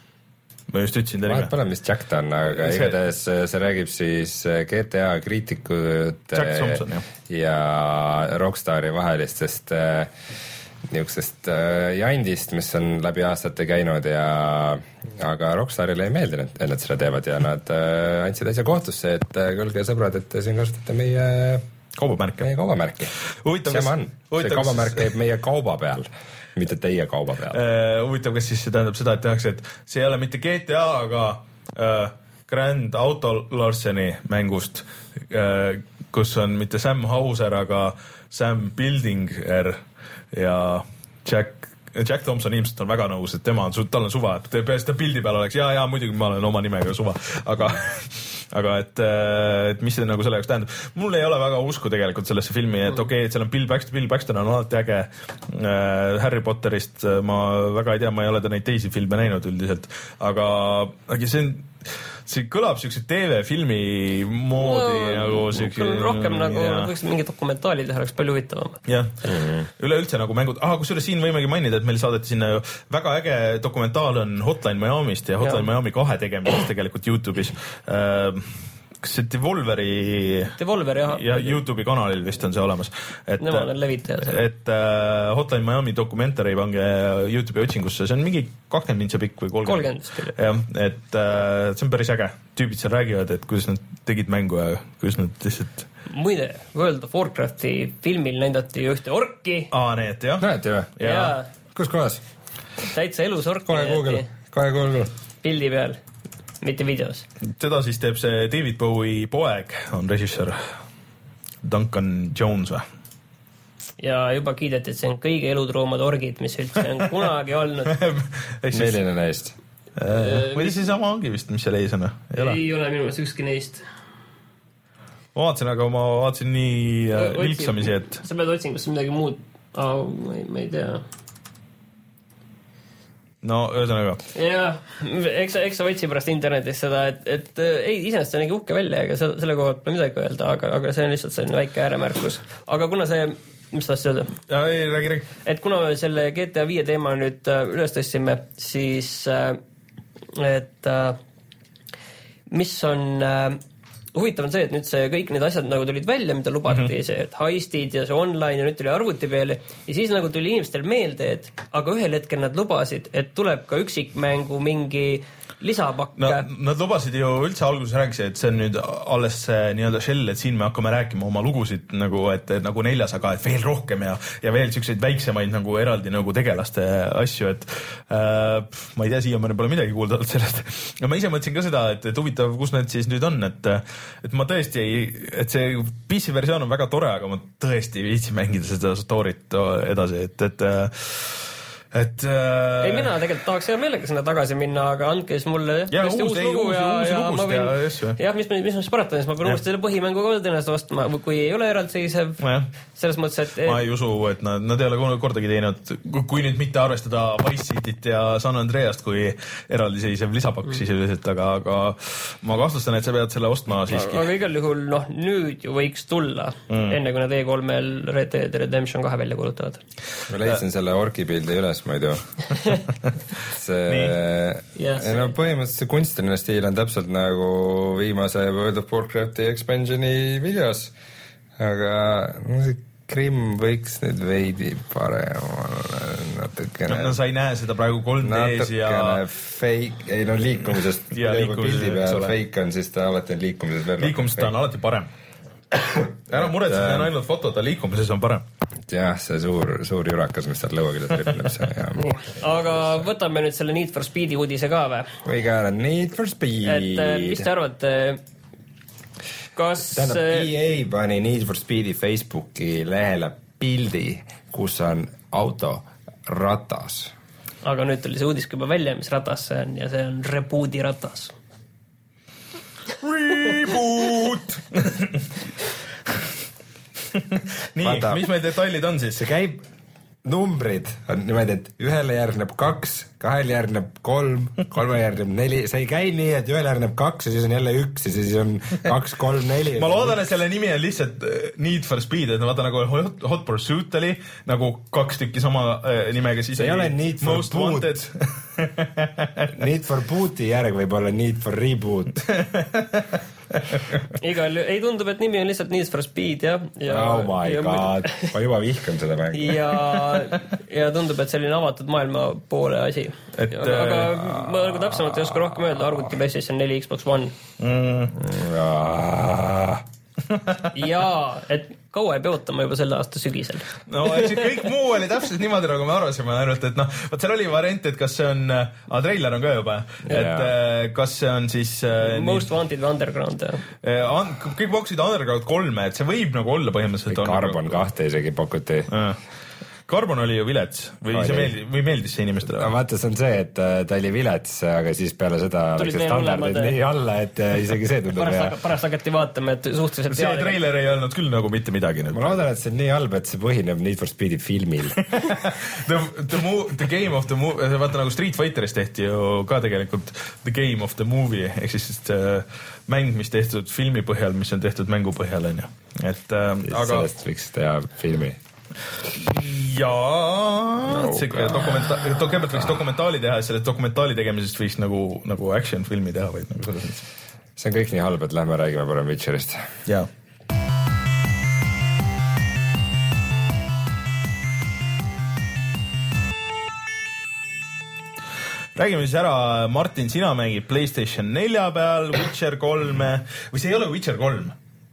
ma just ütlesin ta nime. Pole, mis Jack ta on, aga see, igatahes see räägib siis G T A kriitikud Thompson, ja Rockstari vahelistest niisugusest jandist, mis on läbi aastate käinud ja aga Rockstarile ei meeldi, et nad seda teevad ja nad andsid asja kohtusse, et külge sõbrad, et siin kasutate meie kaubamärke. Meie kaubamärki. Huvitav, see on, see kaubamärk käib meie kauba peal. Mitte teie kauba peal. Uh, huvitav, kas siis see tähendab seda, et tehakse, et see ei ole mitte G T A, aga uh, Grand Auto Larseni mängust, uh, kus on mitte Sam Houser, aga Sam Buildinger ja Jack, Jack Thompson ilmselt on väga nõus, et tema on, tal on suva, et peast ta pildi peal oleks, jaa, jaa, muidugi ma olen oma nimega suva, aga aga et, et mis see nagu selle jaoks tähendab. Mul ei ole väga usku tegelikult sellesse filmi, et okei, okay, et seal on Bill Paxton, Bill Paxton on alati äge äh, Harry Potterist, ma väga ei tea, ma ei ole ta neid teisi filme näinud üldiselt, aga, aga see on see kõlab siukse T V-filmi moodi no, nagu siukse... Rohkem nagu võiks mingi dokumentaali teha, oleks palju huvitavam. Jah, mm-hmm. Üleüldse nagu mängud... Aha, kusjuures siin võimegi mainida, et meil saadeti sinna ju väga äge dokumentaal on Hotline Miamist ja Hotline ja. Miami kahe tegemisest tegelikult YouTube'is. Äh, kas see Devolveri Devolver, jah. Ja YouTube'i kanalil vist on see olemas. Et, Nemad on levitaja seal. Et uh, Hotline Miami dokumentari pange YouTube'i otsingusse, see on mingi kakskümmend mintsa pikk või kolmkümmend. kolmkümmend. Jah, et uh, see on päris äge. Tüübid seal räägivad, et kuidas nad tegid mängu ja kuidas nad lihtsalt... Muide, World of Warcrafti filmil näidati ühte orki. Aa, need, jah. Näeti või? Jaa. Kus kohas? Täitsa elus orki. Kohe Google. Kohe Google. Pildi peal. Mitte videos. Seda siis teeb see David Bowie poeg, on režissöör Duncan Jones või? Ja juba kiideti, et see on kõige eludroomad orgid, mis üldse on kunagi olnud. Milline neist? Äh, või see sama ongi vist, mis seal ees on? Ei ole, ei ole minu meelest ükski neist. Ma vaatasin, aga ma vaatasin nii äh, vilksamisi, et... Sa pead otsingusse midagi muud. Oh, ma, ei, ma ei tea. No, ühesõnaga. Jah, eks, eks sa võtsi pärast internetis seda, et, et ei, iseenesest see nägi uhke välja, ega selle koha pole midagi öelda, aga, aga see on lihtsalt selline väike ääremärkus. Aga kuna see, mis tahtsid öelda? Ja, ei, räägi, räägi. Et kuna selle G T A viie teema nüüd üles tõstsime, siis et mis on... Huvitav on see, et nüüd see kõik need asjad nagu tulid välja, mida lubati, mm-hmm. see, et heistid ja see online ja nüüd tuli arvuti peale ja siis nagu tuli inimestel meelde, et aga ühel hetkel nad lubasid, et tuleb ka üksikmängu mingi lisapakk. No, nad lubasid ju üldse alguses rääkisi, et see on nüüd alles see nii-öelda shell, et siin me hakkame rääkima oma lugusid nagu, et, et nagu neljas, aga et veel rohkem ja, ja veel selliseid väiksemaid nagu eraldi nagu tegelaste asju, et äh, ma ei tea, siiamaani pole midagi kuulda sellest. Ja ma ise mõtlesin ka seda, et, et huvitav, kus need siis nüüd on, et, et ma tõesti ei, et see P C versioon on väga tore, aga ma tõesti ei viitsi mängida seda story't edasi, et, et et äh... ei, mina tegelikult tahaks hea meelega sinna tagasi minna, aga andke siis mulle ja, uus, uus ei, lugu uus, ja, uus ja ma võin, ja, yes, jah, mis, mis ma paratan, siis ma pean uuesti selle põhimängu ka tõenäoliselt ostma, kui ei ole eraldseisev selles mõttes, et ma ei usu, et nad, nad ei ole kordagi teinud, kui nüüd mitte arvestada Vice Cityt ja San Andreast kui eraldiseisev lisapakk mm. sisuliselt, aga, aga ma kahtlustan, et sa pead selle ostma siiski. Aga igal juhul, noh, nüüd ju võiks tulla mm. enne kui nad E kolmel Red Dead Redemption kahe välja kuulutavad. Ma leidsin selle orki pildi üles, ma ei tea. see, yes, no põhimõtteliselt see kunstiline stiil on täpselt nagu viimase World of Warcrafti expansioni videos, aga no, see Grimm võiks nüüd veidi parem natukene no, no sa ei näe seda praegu kolm D-s ja natukene fake, ei no liikumisest ja liikumisest pildi peal fake on, siis ta alati on liikumises veel liikumisest ta on alati parem ära muretsen, see on ainult foto, ta liikumises on parem. jah, see suur, suur jurakas, mis seal lõuaküljes ripneb see. Aga võtame nüüd selle Need for Speedi uudise ka või? We got a Need for Speed. Et mis te arvate, kas... Tähendab, E A pani Need for Speedi Facebooki lehele pildi, kus on auto ratas. Aga nüüd tuli see uudis juba välja, mis ratas see on ja see on Rebooti ratas. Reboot! Nii, Vaata, mis meil detailid on siis? See käib, numbrid on niimoodi, et ühele järgneb kaks, kahele järgneb kolm, kolme järgneb neli, see ei käi nii, et ühele järgneb kaks ja siis on jälle üks ja siis on kaks, kolm, neli. Ma loodan, et selle nimi on lihtsalt Need for Speed, et vaata nagu Hot, hot Pursuit oli, nagu kaks tükki sama äh, nimega, siis ei ole Need for Most Boot. Need for Booti järg võib olla Need for Reboot. Igal, ei tundub, et nimi on lihtsalt Need for Speed, jah. Ja, oh my ja, god, ma juba vihkan seda mängu. Ja, ja tundub, et selline avatud maailma poole asi. Et, aga, aga äh, ma nagu täpsemalt ei oska rohkem öelda, arvuti PlayStation neli, Xbox One. Mm. Ja, et kaua ei pea ootama juba selle aasta sügisel. No, eks kõik muu oli täpselt niimoodi, nagu me arvasime, ainult, et noh, võt seal oli variant, et kas see on, ah, trailer on ka juba, et yeah. kas see on siis Most nii, Wanted või Underground, jah? Un, kõik pakkusid Underground kolme, et see võib nagu olla põhimõtteliselt. Carbon kahte isegi pakuti. Carbon oli ju vilets või, see meeldis, või meeldis see inimestele? No, vaata, see on see, et ta oli vilets, aga siis peale seda läks see standardid nii alla, et isegi see tundub hea. Pärast hakati vaatama, et suhteliselt see trailer ei olnud küll nagu mitte midagi. Ma loodan, et see on nii halb, et see põhineb Need for Speedi filmil. the, the, mo-, the Game of the Movie, vaata nagu Street Fighteris tehti ju ka tegelikult The Game of the Movie, ehk siis äh, mäng, mis tehtud filmi põhjal, mis on tehtud mängu põhjal, on ju. Et, äh, aga... Sellest võiks teha filmi. Jaa, see dokumenta- kõigepealt võiks dokumentaali teha ja selle dokumentaali tegemisest võiks nagu, nagu action filmi teha või nagu selles mõttes. See on kõik nii halb, et lähme räägime parem Witcherist. Jaa. Räägime siis ära, Martin, sina mängid PlayStation nelja peal Witcher kolme või see ei ole Witcher kolm.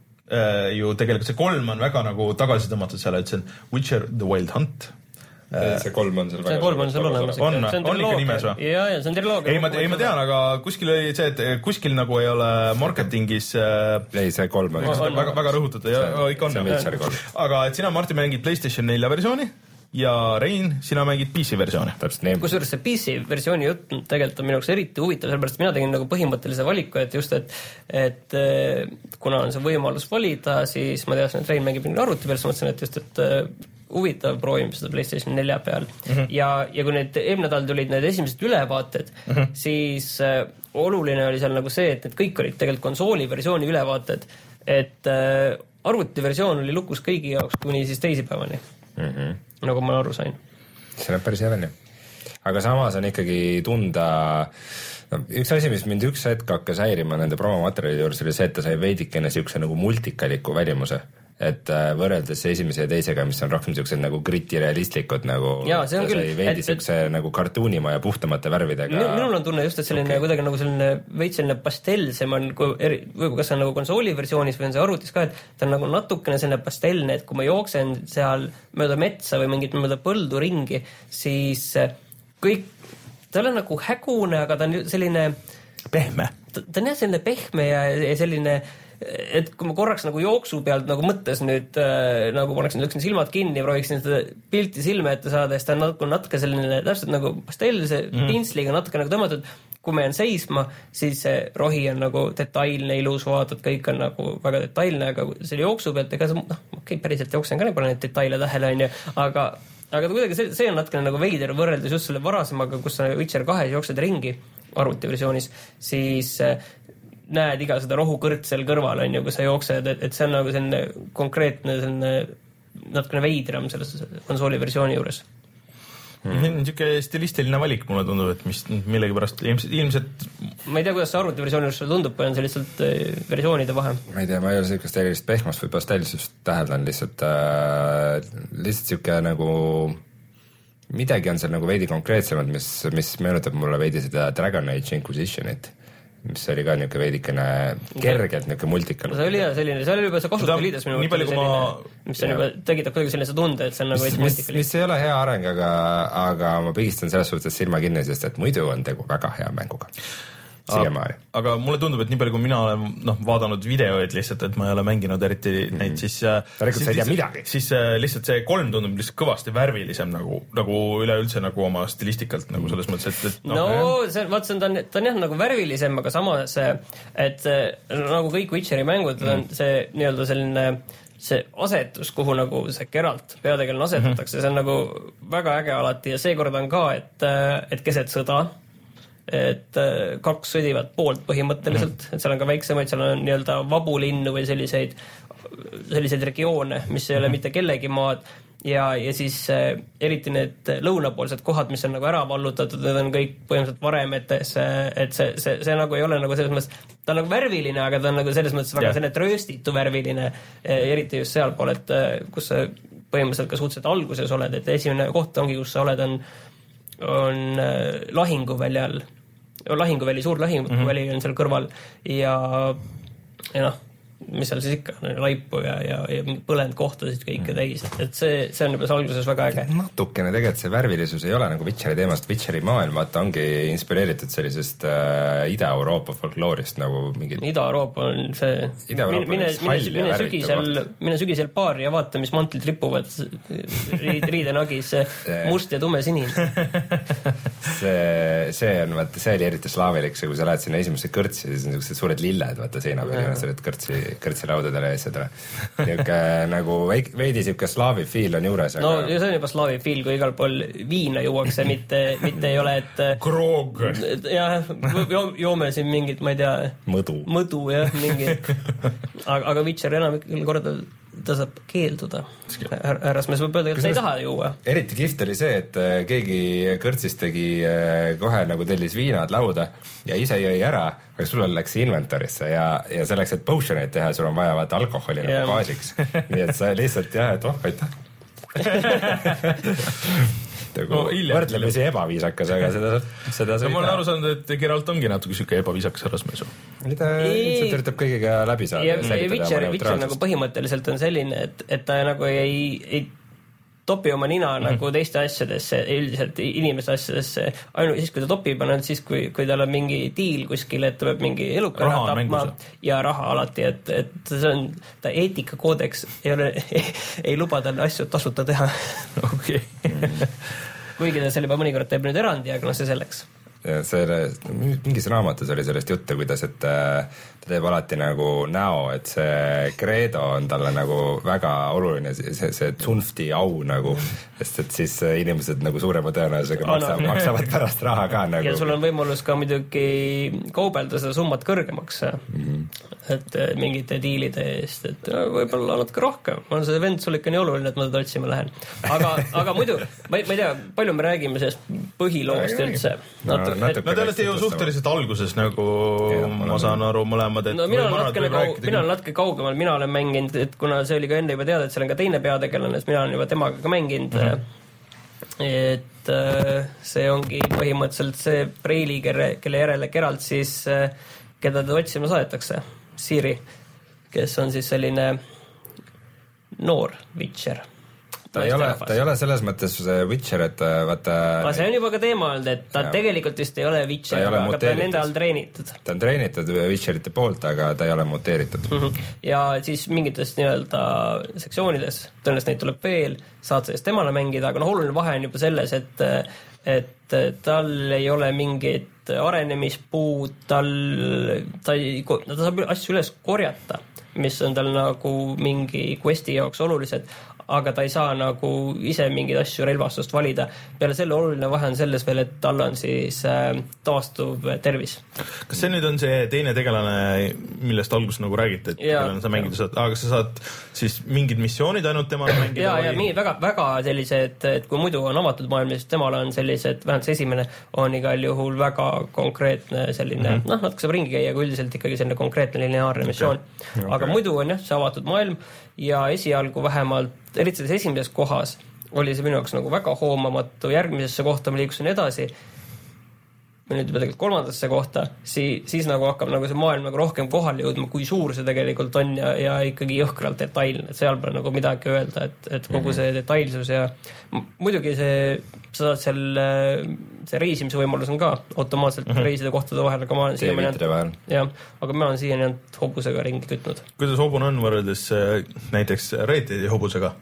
Uh, ju tegelikult see kolm on väga nagu tagasi tõmmatud seal, et see on Witcher The Wild Hunt. Uh, see kolm on seal see kolm on seal olemas. On, on, on ikka nimes või? Jaa, ja see on triloogia. Ei, ma, ei, ma tean, aga kuskil oli see, et kuskil nagu ei ole marketingis... Uh, ei, see kolm on. on väga, väga rõhutud. Ja, ikka on. See on Witcher kolm. Aga et sina, Martin, mängid PlayStation nelja versiooni ja Rein, sina mängid P C versiooni. Kusjuures see P C versiooni jutt tegelikult on minu jaoks eriti huvitav, sellepärast mina tegin nagu põhimõttelise valiku, et just, et, et kuna on see võimalus valida, siis ma teadsin, et Rein mängib mingi arvuti peal, siis mõtlesin, et just, et huvitav proovime seda PlayStation nelja peal. Mm-hmm. Ja, ja kui need eelmine nädal tulid need esimesed ülevaated, mm-hmm. siis äh, oluline oli seal nagu see, et need kõik olid tegelikult konsooli versiooni ülevaated, et äh, arvuti versioon oli lukus kõigi jaoks kuni siis teisipäevani. Mm-hmm. Nagu ma aru sain. See näeb päris hea välja. Aga samas on ikkagi tunda, no, üks asi, mis mind üks hetk hakkas häirima nende promomaterjalide juures, oli see, et ta sai veidikene siukse nagu multikaliku välimuse. Et võrreldes esimese ja teisega, mis on rohkem siuksed nagu gritty realistlikud, nagu ja, see on küll, veidi siukse nagu kartuunima ja puhtamate värvidega. Minul on tunne just, et selline okay. kuidagi nagu selline veits selline pastelsem on, võib-olla kas on nagu konsooli versioonis või on see arvutis ka, et ta on nagu natukene selline pastelne, et kui ma jooksen seal mööda metsa või mingit mööda põldu ringi, siis kõik, ta on nagu hägune, aga ta on selline pehme. Ta, ta on jah selline pehme ja, ja selline et kui ma korraks nagu jooksu pealt nagu mõttes nüüd äh, nagu paneksin lõksin silmad kinni ja prooviksin seda pilti silme ette saada, siis ta on natuke, natuke selline täpselt nagu pastelise mm. pintsliga natuke nagu tõmmatud. Kui ma jään seisma, siis see rohi on nagu detailne, ilus, vaatad, kõik on nagu väga detailne, aga selle jooksu pealt, ega see, noh, okei, okay, päriselt jooksen ka pole neid detaile tähele, on ju, aga, aga kuidagi see, see on natuke nagu veider võrreldes just selle varasemaga, kus sa Witcher kahes jooksed ringi arvutiversioonis, siis näed iga seda rohukõrt seal kõrval, on ju, kui sa jooksed, et, et see on nagu selline konkreetne, selline natukene veidram selles konsooli versiooni juures. Hmm. Niisugune stilistiline valik mulle tundub, et mis millegi pärast ilmselt, ilmselt... Ma ei tea, kuidas see arvuti versiooni juures tundub, või on see lihtsalt versioonide vahe? Ma ei tea, ma ei ole sellist erilist pehmast või pastellisust täheldan, lihtsalt äh, lihtsalt siuke nagu midagi on seal nagu veidi konkreetsemad, mis, mis meenutab mulle veidi seda Dragon Age Inquisitionit. mis oli ka niisugune veidikene kergelt niisugune multikal. see oli jah selline, see oli juba see kasutajaliides minu nii palju kui ma mis on juba tekitab kuidagi sellise tunde, et see on nagu mis, mis, mis ei ole hea areng, aga, aga ma pigistan selles suhtes silma kinni, sest et muidu on tegu väga hea mänguga. Siiamaari. Aga mulle tundub, et nii palju, kui mina olen no, vaadanud videoid lihtsalt, et ma ei ole mänginud eriti mm-hmm. neid, siis siis, siis, midagi. siis lihtsalt see kolm tundub lihtsalt kõvasti värvilisem nagu, nagu üleüldse nagu oma stilistikalt nagu selles mõttes, et, et no, no see, vaat see on, ta on, ta on jah nagu värvilisem, aga samas, et nagu kõik Witcheri mängud mm. on see nii-öelda selline see asetus, kuhu nagu see Geralt peategelane asetatakse, mm-hmm. see on nagu väga äge alati ja seekord on ka, et, et keset sõda et kaks sõdivad poolt põhimõtteliselt, et seal on ka väiksemaid, seal on nii-öelda vabu linnu või selliseid, selliseid regioone, mis ei ole mitte kellegi maad ja, ja siis äh, eriti need lõunapoolsed kohad, mis on nagu ära vallutatud, need on kõik põhimõtteliselt varemetes, et see, see, see nagu ei ole nagu selles mõttes, ta on nagu värviline, aga ta on nagu selles mõttes väga yeah. selline trööstitu värviline, eriti just sealpool, et kus sa põhimõtteliselt ka suhteliselt alguses oled, et esimene koht ongi, kus sa oled, on on äh, lahinguväljal, lahinguväli, suur lahinguväli mm-hmm. on seal kõrval ja, ja noh, mis seal siis ikka, laipu ja, ja, ja põlend kohtasid kõike täis, et see, see on juba alguses väga äge. Natukene tegelikult see värvilisus ei ole nagu Witcheri teemast, Witcheri maailm vaata ongi inspireeritud sellisest äh, Ida-Euroopa folkloorist nagu mingid... Ida-Euroopa on see mine, mine, mine, mine, sügisel, mine sügisel baari ja vaata, mis mantlid ripuvad riid, riidenagis must ja tume sinin. see, see on, vaata, see oli eriti slaavilik, see kui sa lähed sinna esimesse kõrtsi, siis on niisugused suured lilled, vaata seina peal ja sa oled kõrtsi kõrtsilaudadele ees seda. Niuke nagu veidi siuke slaavi feel on juures. No aga... ja see on juba slaavi feel, kui igal pool viina juuakse, mitte, mitte ei ole, et... Kroog! Jah, joome siin mingit, ma ei tea... Mõdu. Mõdu, jah, mingi... Aga, aga Witcher enam korda ta saab keelduda. Härrasmees võib öelda, et sa ei taha juua. Eriti kihvt oli see, et keegi kõrtsis tegi kohe nagu tellis viinad lauda ja ise jõi ära, aga sul läks inventorisse ja, ja selleks, et potioneid teha, sul on vaja vaata alkoholi nagu baasiks. Nii et sa lihtsalt jah, et oh, aitäh. No, võrdlemisi ebaviisakas, aga seda, seda no, ma olen aru saanud, et Geralt ongi natuke siuke ebaviisakas härrasmees. Ta lihtsalt üritab kõigiga läbi saada. Ja, ja Witcher, Witcher nagu põhimõtteliselt on selline, et, et ta nagu ei, ei topi oma nina mm-hmm. nagu teiste asjadesse, üldiselt inimeste asjadesse. Ainu siis, kui ta topib, on siis, kui, kui tal on mingi diil kuskil, et ta peab mingi eluka raha tapma ja raha alati, et, et see on, ta eetikakoodeks ei ole, ei, ei luba talle asju tasuta teha. Okei. Kuigi ta selle juba mõnikord teeb nüüd erandi, aga no see selleks. Ja selle, mingis raamatus oli sellest juttu, kuidas, et ta teeb alati nagu näo, et see kreedo on talle nagu väga oluline, see, see tsunfti au nagu, sest et siis inimesed nagu suurema tõenäosusega maksavad, maksavad pärast raha ka nagu. Ja sul on võimalus ka muidugi kaubelda seda summat kõrgemaks, mm-hmm. et mingite diilide eest, et võib-olla natuke rohkem. On see vend sul ikka nii oluline, et ma teda otsima lähen. Aga, aga muidu, ma ei, ma ei tea, palju me räägime sellest põhiloost üldse. No, no te olete ju suhteliselt alguses nagu ja, ma saan aru mõlemad, et no, mina olen natuke, kau, mina olen natuke kaugemal, mina olen mänginud, et kuna see oli ka enne juba teada, et seal on ka teine peategelane, et mina olen juba temaga ka mänginud mm-hmm. et see ongi põhimõtteliselt see Preili, kelle järele Geralt siis, keda ta otsima saadetakse, Ciri, kes on siis selline noor Witcher. Ta ei, ole, ta ei ole selles mõttes Witcher, et vaata... Ma see on juba ka teema olnud, et ta ja. Tegelikult vist ei ole Witcher, aga muteeritud. Ta on nende all treenitud. Ta on treenitud Witcherite poolt, aga ta ei ole muteeritud. Mm-hmm. Ja siis mingites nii-öelda sektsioonides, tõenäoliselt neid tuleb veel, saad sellest temale mängida, aga noh, oluline vahe on juba selles, et, et tal ei ole mingit arenemispuud, tal, ta, ei, ta saab asju üles korjata, mis on tal nagu mingi questi jaoks olulised, aga ta ei saa nagu ise mingeid asju relvastust valida. Peale selle oluline vahe on selles veel, et tal on siis äh, taastuv tervis. Kas see nüüd on see teine tegelane, millest alguses nagu räägite, et ja, sa mängida saad, aga sa saad siis mingid missioonid ainult temale mängida? Ja, ja mingi väga, väga sellised, et kui muidu on avatud maailm, siis temal on sellised, vähemalt see esimene on igal juhul väga konkreetne selline, mm-hmm. noh, natuke saab ringi käia, kui üldiselt ikkagi selline konkreetne lineaarne missioon. Okay. Aga okay. Muidu on jah, see avatud maailm ja esialgu vähemalt eriti selles esimeses kohas oli see minu jaoks nagu väga hoomamatu. Järgmisesse kohta ma liikusin edasi. või nüüd juba tegelikult kolmandasse kohta, siis, siis nagu hakkab nagu see maailm nagu rohkem kohale jõudma, kui suur see tegelikult on ja, ja ikkagi jõhkralt detailne, et seal pole nagu midagi öelda, et, et kogu see detailsus ja muidugi see, sa saad seal, see reisimise võimalus on ka automaatselt mm -hmm. reiside kohtade vahel, aga ma olen siiani jah, aga ma olen siiani ainult hobusega ringi kütnud. Kuidas hobune on võrreldes näiteks Red Deadi hobusega?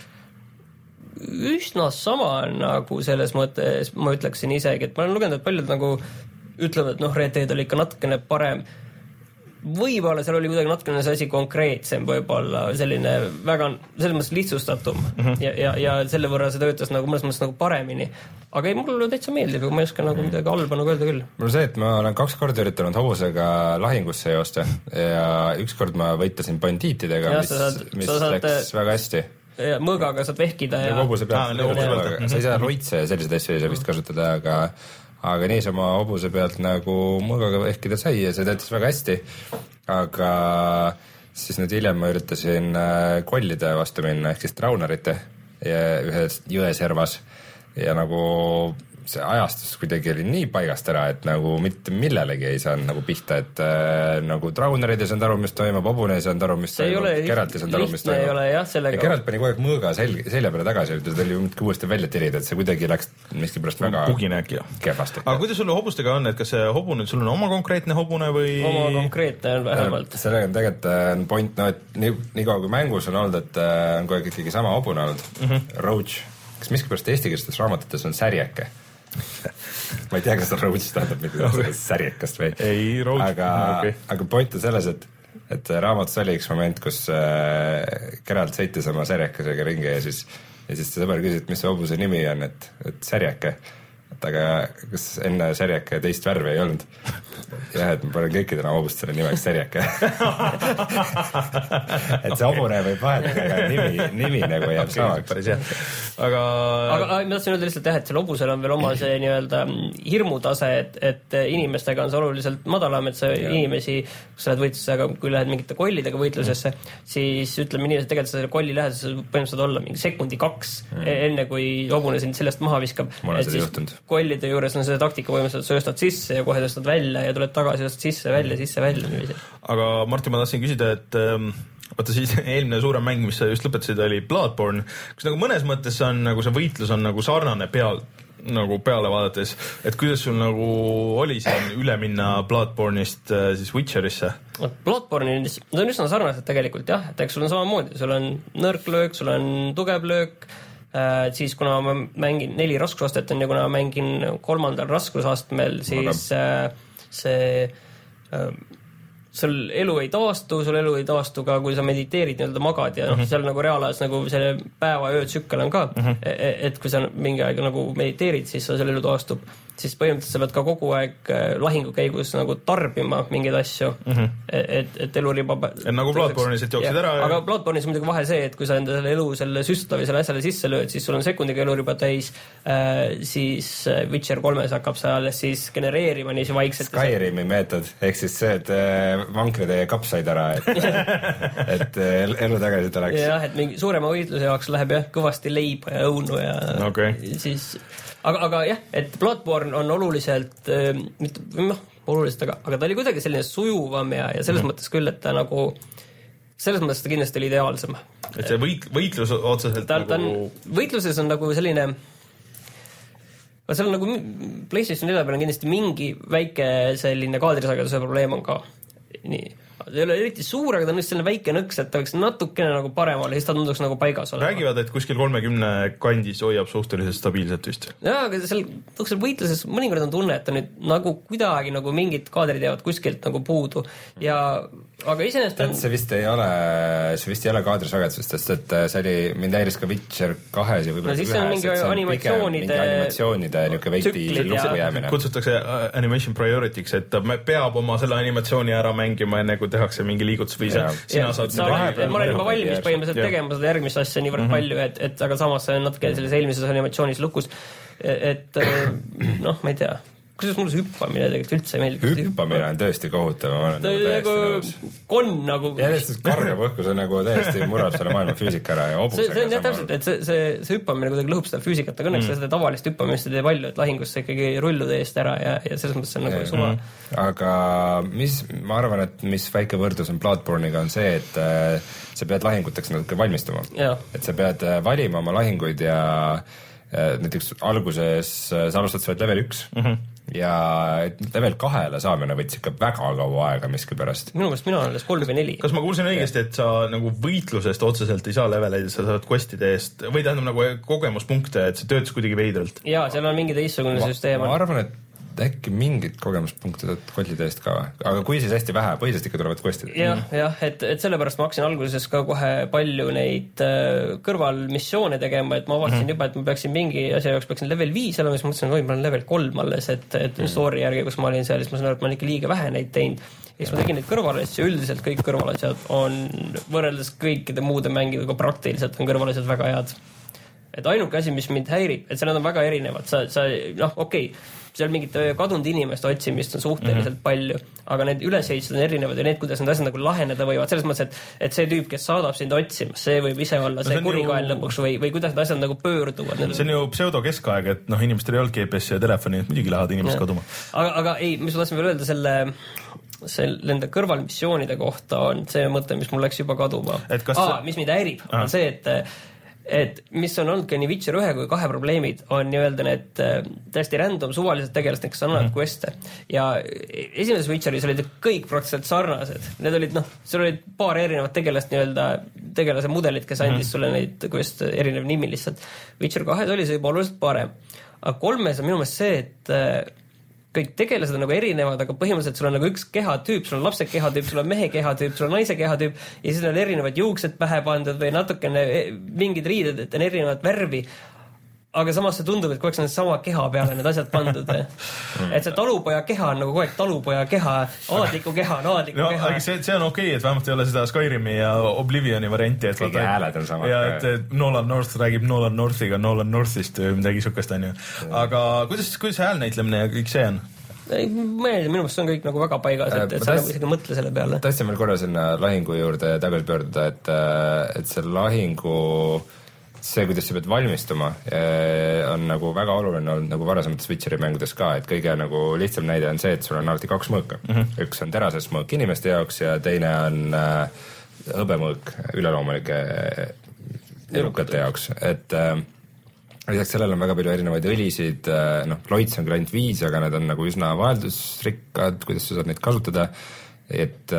Üsna sama nagu selles mõttes, ma ütleksin isegi, et ma olen lugenud, et paljud nagu ütlevad, et noh, Red Dead oli ikka natukene parem. Võib-olla seal oli kuidagi natukene see asi konkreetsem, võib-olla selline väga, selles mõttes lihtsustatum mm -hmm. ja, ja, ja selle võrra see töötas nagu mõnes mõttes nagu paremini. Aga ei, mulle täitsa meeldib, ma ei oska nagu midagi halba nagu öelda küll. Mul see, et ma olen kaks korda üritanud hobusega lahingusse joosta ja üks kord ma võitlesin bandiitidega, mis, saad, mis läks saad, väga hästi. Ja mõõgaga saad vehkida ja, ja hobuse pealt. Sa ei saa roitse ja selliseid asju ei saa vist kasutada, aga aga niisama hobuse pealt nagu mõõgaga vehkida sai ja see töötas väga hästi. Aga siis nüüd hiljem ma üritasin kollide vastu minna ehk siis traunarite ühes jõeservas ja nagu see ajastus kuidagi oli nii paigast ära, et nagu mitte millelegi ei saanud nagu pihta, et äh, nagu traunerid ei saanud aru, mis toimub, hobune ei saanud aru, mis toimub, Geralt ei saanud aru, mis toimub. Ja Geralt pani kogu aeg mõõga selg, selja peale tagasi, et ta oli mõtke uuesti välja tirida, et see kuidagi läks miski pärast väga kehvasti. Aga kuidas sul hobustega on, et kas see hobune, sul on oma konkreetne hobune või? Oma konkreetne on vähemalt. Sellega on tegelikult on point, no et nii, nii kaua kui mängus on olnud, et on kogu aeg ikkagi sama hobune olnud, mm -hmm. Roach. Kas miski pärast eestikeelsetes raamatutes on särjeke? ma ei tea, kas on Roach tähendab midagi särjekast või ei, Roach, aga, okay. aga point on selles, et et raamatus oli üks moment, kus äh, Geralt sõitis oma särjekasega ringi ja siis ja siis see sõber küsis, et mis see hobuse nimi on, et, et särjeke, et aga kas enne särjeke teist värvi ei olnud? jah, et ma panen kõikidena hobustele nimeks särjeke. et see hobune võib vahetada, aga nimi, nimi nagu jääb okay, samaks. aga aga ma tahtsin öelda lihtsalt jah, et seal hobusel on veel oma see nii-öelda hirmutase, et, et inimestega on see oluliselt madalam, et sa ja. inimesi, kui sa lähed võitlusega, kui lähed mingite kollidega võitlusesse, mm. siis ütleme inimesed tegelikult selle kolli läheduses põhimõtteliselt olla mingi sekundi kaks, mm. enne kui hobune sind sellest maha viskab. et siis juhtunud. Kollide juures on see taktika põhimõtteliselt, sa ööstad sisse ja kohe tõstad välja ja tuled tagasi, ööstad sisse, välja, sisse, välja. Aga Martin, ma tahtsin küsida, et vaata siis eelmine suurem mäng, mis sa just lõpetasid, oli Bloodborne, kus nagu mõnes mõttes on nagu see võitlus on nagu sarnane peal, nagu peale vaadates, et kuidas sul nagu oli siin üle minna Bloodborne'ist siis Witcherisse? Bloodborne'i, see on üsna sarnaselt tegelikult jah, et eks sul on samamoodi, sul on nõrk löök, sul on tugev löök, äh, siis kuna ma mängin neli raskusastet on ja kuna ma mängin kolmandal raskusastmel, siis äh, see äh, sul elu ei taastu, sul elu ei taastu ka, kui sa mediteerid, nii-öelda magad ja noh, mm -hmm. seal nagu reaalajas nagu selle päeva-öö tsükkel on ka, mm -hmm. et kui sa mingi aeg nagu mediteerid, siis seal elu taastub, siis põhimõtteliselt sa pead ka kogu aeg lahingu käigus nagu tarbima mingeid asju, mm -hmm. et, et eluriba nagu Bloodborne'is, et jooksid ära ja... aga Bloodborne'is on muidugi vahe see, et kui sa enda selle elu selle süstlavi selle asjale sisse lööd, siis sul on sekundiga eluriba täis, äh, siis Witcher kolmes hakkab sa alles siis genereerima niiviisi vaikselt. Skyrimi meetod, ehk siis see, et vankri teie kapsaid ära, et, et elu tagasi tuleks. jah, et mingi suurema võitluse jaoks läheb jah kõvasti leiba ja õunu ja okay. siis aga, aga jah, et Bloodborne on oluliselt äh, mitte, noh, oluliselt, aga, aga ta oli kuidagi selline sujuvam ja, ja selles mm. mõttes küll, et ta nagu selles mõttes ta kindlasti oli ideaalsem. Et see võit, võitlus otseselt ta, nagu... ta on, võitluses on nagu selline seal on nagu PlayStation neli peal on kindlasti mingi väike selline kaadrisageduse probleem on ka. Nii. See ei ole eriti suur, aga ta on just selline väike nõks, et ta võiks natukene nagu parem olla, siis ta tunduks nagu paigas olema. Räägivad, et kuskil kolmekümne kandis hoiab suhteliselt stabiilselt vist. Jaa, aga seal, seal võitluses mõnikord on tunne, et ta nüüd nagu kuidagi nagu mingid kaadrid jäävad kuskilt nagu puudu ja aga iseenesest on... see vist ei ole, see vist ei ole kaadrisagedusest, sest et see oli, mind häiris ka Witcher kahes ja võib-olla no siis see on mingi animatsioonide mingi animatsioonide niuke veidi lukku jäämine. Kutsutakse animation priority'ks, et ta peab oma selle animatsiooni ära mängima enne kui tehakse mingi liigutus või sa, sina saad sa vahepeal, ma olen juba valmis põhimõtteliselt tegema seda järgmist asja niivõrd mm -hmm. palju, et, et aga samas see on natuke selles eelmises animatsioonis lukus, et noh, ma ei tea kusjuures mulle see hüppamine tegelikult üldse ei meeldi. Hüppamine on tõesti kohutav. Ta oli nagu konn nagu... Järjest kargab õhku, see nagu täiesti murab selle maailma füüsika ära ja obusega. See on jah täpselt, et see, see, see hüppamine kuidagi lõhub seda füüsikat, aga õnneks mm. seda tavalist hüppamist ei tee palju, et lahingusse ikkagi rullud eest ära ja, ja selles mõttes see on nagu suva. Aga mis, ma arvan, et mis väike võrdlus on Bloodborne'iga on see, et äh, sa pead lahinguteks natuke valmistuma. Ja. Et sa pead valima oma lahinguid ja näiteks alguses sa alustad sa oled level üks mm -hmm. ja level kahele saamine võttis ikka väga kaua aega miski pärast. Minu meelest mina olen alles kolm või neli. Kas ma kuulsin õigesti, et sa nagu võitlusest otseselt ei saa leveleid, sa saad questide eest või tähendab nagu kogemuspunkte, et see töötas kuidagi veidralt? Jaa, seal on mingi teistsugune süsteem. Ma arvan, et äkki mingid kogemuspunktid kollide eest ka, aga kui siis hästi vähe, põhiliselt ikka tulevad questid. Jah, jah, et, et sellepärast ma hakkasin alguses ka kohe palju neid kõrvalmissioone tegema, et ma avastasin mm -hmm. juba, et ma peaksin mingi asja jaoks peaksin level viis olema, siis ma mõtlesin, et ma olen level kolm alles, et, et mm -hmm. story järgi, kus ma olin seal, siis ma sain aru, et ma olen ikka liiga vähe neid teinud. Ja siis ma tegin neid kõrvalasju, üldiselt kõik kõrvalasjad on võrreldes kõikide muude mängidega praktiliselt on kõrvalasjad väga head. Et ainuke asi, mis mind häirib, et seal on väga erinevad, sa, sa noh, okei okay, seal mingit kadunud inimeste otsimist on suhteliselt mm -hmm. palju, aga need üleseitsed on erinevad ja need, kuidas need asjad nagu laheneda võivad, selles mõttes, et, et see tüüp, kes saadab sind otsima, see võib ise olla see, see kurikael ju... lõpuks või, või kuidas need asjad nagu pöörduvad. See on ju pseudo-keskaeg, et noh, inimestel ei olnud G P S ja telefoni, et muidugi lähevad inimesed ja. kaduma. Aga, aga ei, mis ma tahtsin veel öelda selle see, nende kõrvalmissioonide kohta on see mõte, mis mul läks juba kaduma. Aa, see... mis mind häirib, on see, et et mis on olnud ka nii Witcher ühe kui kahe probleemid, on nii-öelda need täiesti random suvalised tegelased, kes annavad mm. queste. Ja esimeses Witcheris olid kõik protsesselt sarnased. Need olid, noh, seal olid paar erinevat tegelast nii-öelda tegelase mudelit, kes andis mm. sulle neid queste erinev nimi lihtsalt. Witcher kahes oli see juba oluliselt parem. Aga kolmes on minu meelest see, et kõik tegelased on nagu erinevad, aga põhimõtteliselt sul on nagu üks kehatüüp, sul on lapse kehatüüp, sul on mehe kehatüüp, sul on naise kehatüüp ja siis on erinevad juuksed pähe pandud või natukene mingid riided, et on erinevat värvi. Aga samas see tundub, et kui oleks sama keha peale need asjad pandud. Et see talupoja keha on nagu kogu aeg talupoja keha, aadliku keha on aadliku no, keha. See, see on okei, okay, et vähemalt ei ole seda Skyrimi ja Oblivioni varianti. Et kõige hääled on samad. Ja et, et Nolan North räägib Nolan Northiga Nolan Northist või midagi sukast on ju. Aga kuidas, kuidas häälnäitlemine ja kõik see on? Ei, minu meelest see on kõik nagu väga paigas, et, et sa nagu isegi mõtle selle peale. Tahtsin veel korra sinna lahingu juurde tagasi pöörduda, et, et see lahingu see, kuidas sa pead valmistuma, on nagu väga oluline olnud nagu varasemates Witcheri mängudes ka, et kõige nagu lihtsam näide on see, et sul on alati kaks mõõka. Mm -hmm. Üks on terases mõõk inimeste jaoks ja teine on äh, hõbemõõk üleloomulike elukate jaoks, et äh, lisaks sellele on väga palju erinevaid õlisid, äh, noh, loits on küll ainult viis, aga need on nagu üsna vaheldusrikkad, kuidas sa saad neid kasutada, et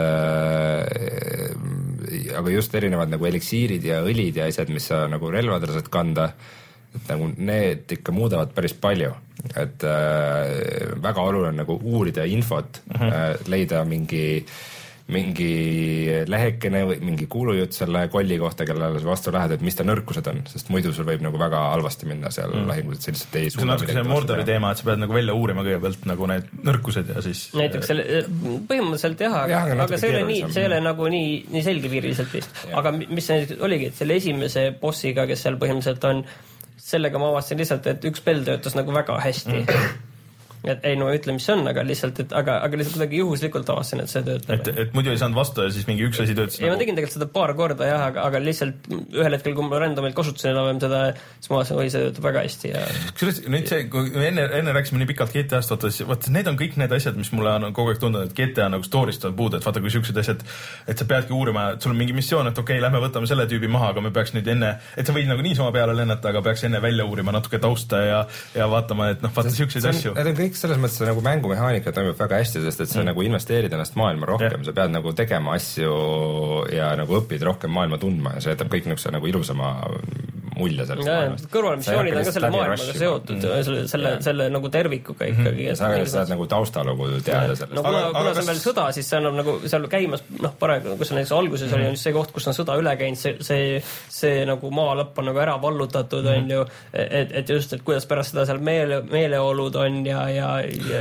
äh, aga just erinevad nagu eliksiirid ja õlid ja asjad, mis sa nagu relvadele saad kanda, et nagu need ikka muudavad päris palju, et äh, väga oluline nagu uurida infot mm-hmm. äh, leida mingi mingi lehekene või mingi kuulujutt selle kolli kohta, kellele sa vastu lähed, et mis ta nõrkused on, sest muidu sul võib nagu väga halvasti minna seal mm. lahingus, et selliselt ei suuda. See on natuke see Mordori teema, et sa pead nagu välja uurima kõigepealt nagu need nõrkused ja siis näiteks selle, põhimõtteliselt jah, aga, jah, aga, aga see ei ole nii, see ei ole nagu nii, nii selgepiiriliselt vist. Aga mis see oligi, et selle esimese bossiga, kes seal põhimõtteliselt on, sellega ma avastasin lihtsalt, et üks spell töötas nagu väga hästi mm. et ei, no ma ei ütle, mis see on, aga lihtsalt, et aga, aga lihtsalt kuidagi juhuslikult avastasin, et see töötab. Et, et muidu ei saanud vastu ja siis mingi üks asi töötas ja nagu... ma tegin tegelikult seda paar korda jah, aga, aga lihtsalt ühel hetkel, kui ma randomilt kasutasin enam seda, siis ma vaatasin, oi, see töötab väga hästi ja... Kusjuures nüüd see, kui enne, enne rääkisime nii pikalt G T A-st, vaata, vaata, need on kõik need asjad, mis mulle on kogu aeg tundunud, et G T A nagu story'st on puudu, et vaata, kui siuksed asjad, et sa peadki uurima, et sul on mingi missioon, et okei okay,, lähme võtame selle tüübi maha, aga me peaks nüüd enne, et sa võid nagu niisama peale lennata, aga peaks enne välja uurima natuke tausta ja, ja vaatama, et noh, vaata siukseid asju. Need on kõik selles mõttes nagu mängumehaanika toimib väga hästi, sest et sa mm. nagu investeerid ennast maailma rohkem, yeah. sa pead nagu tegema asju ja nagu õpid rohkem maailma tundma ja see jätab kõik niisuguse nagu ilusama mulje sellest ja, maailmast. Kõrvalmissioonid on ka selle maailmaga seotud, mm. selle, selle, selle nagu tervikuga ikkagi. Ja sa saad nagu taustalugu teada sellest. No kuna, kuna see on veel sõda, siis see on nagu seal käimas, noh, paraku, kus on näiteks alguses oli just see koht, kus on sõda üle käinud, see, see, see nagu maalõpp on nagu ära vallutatud, on ju, et, et just, et kuidas pärast seda seal meele, meeleolud on ja, ja, ja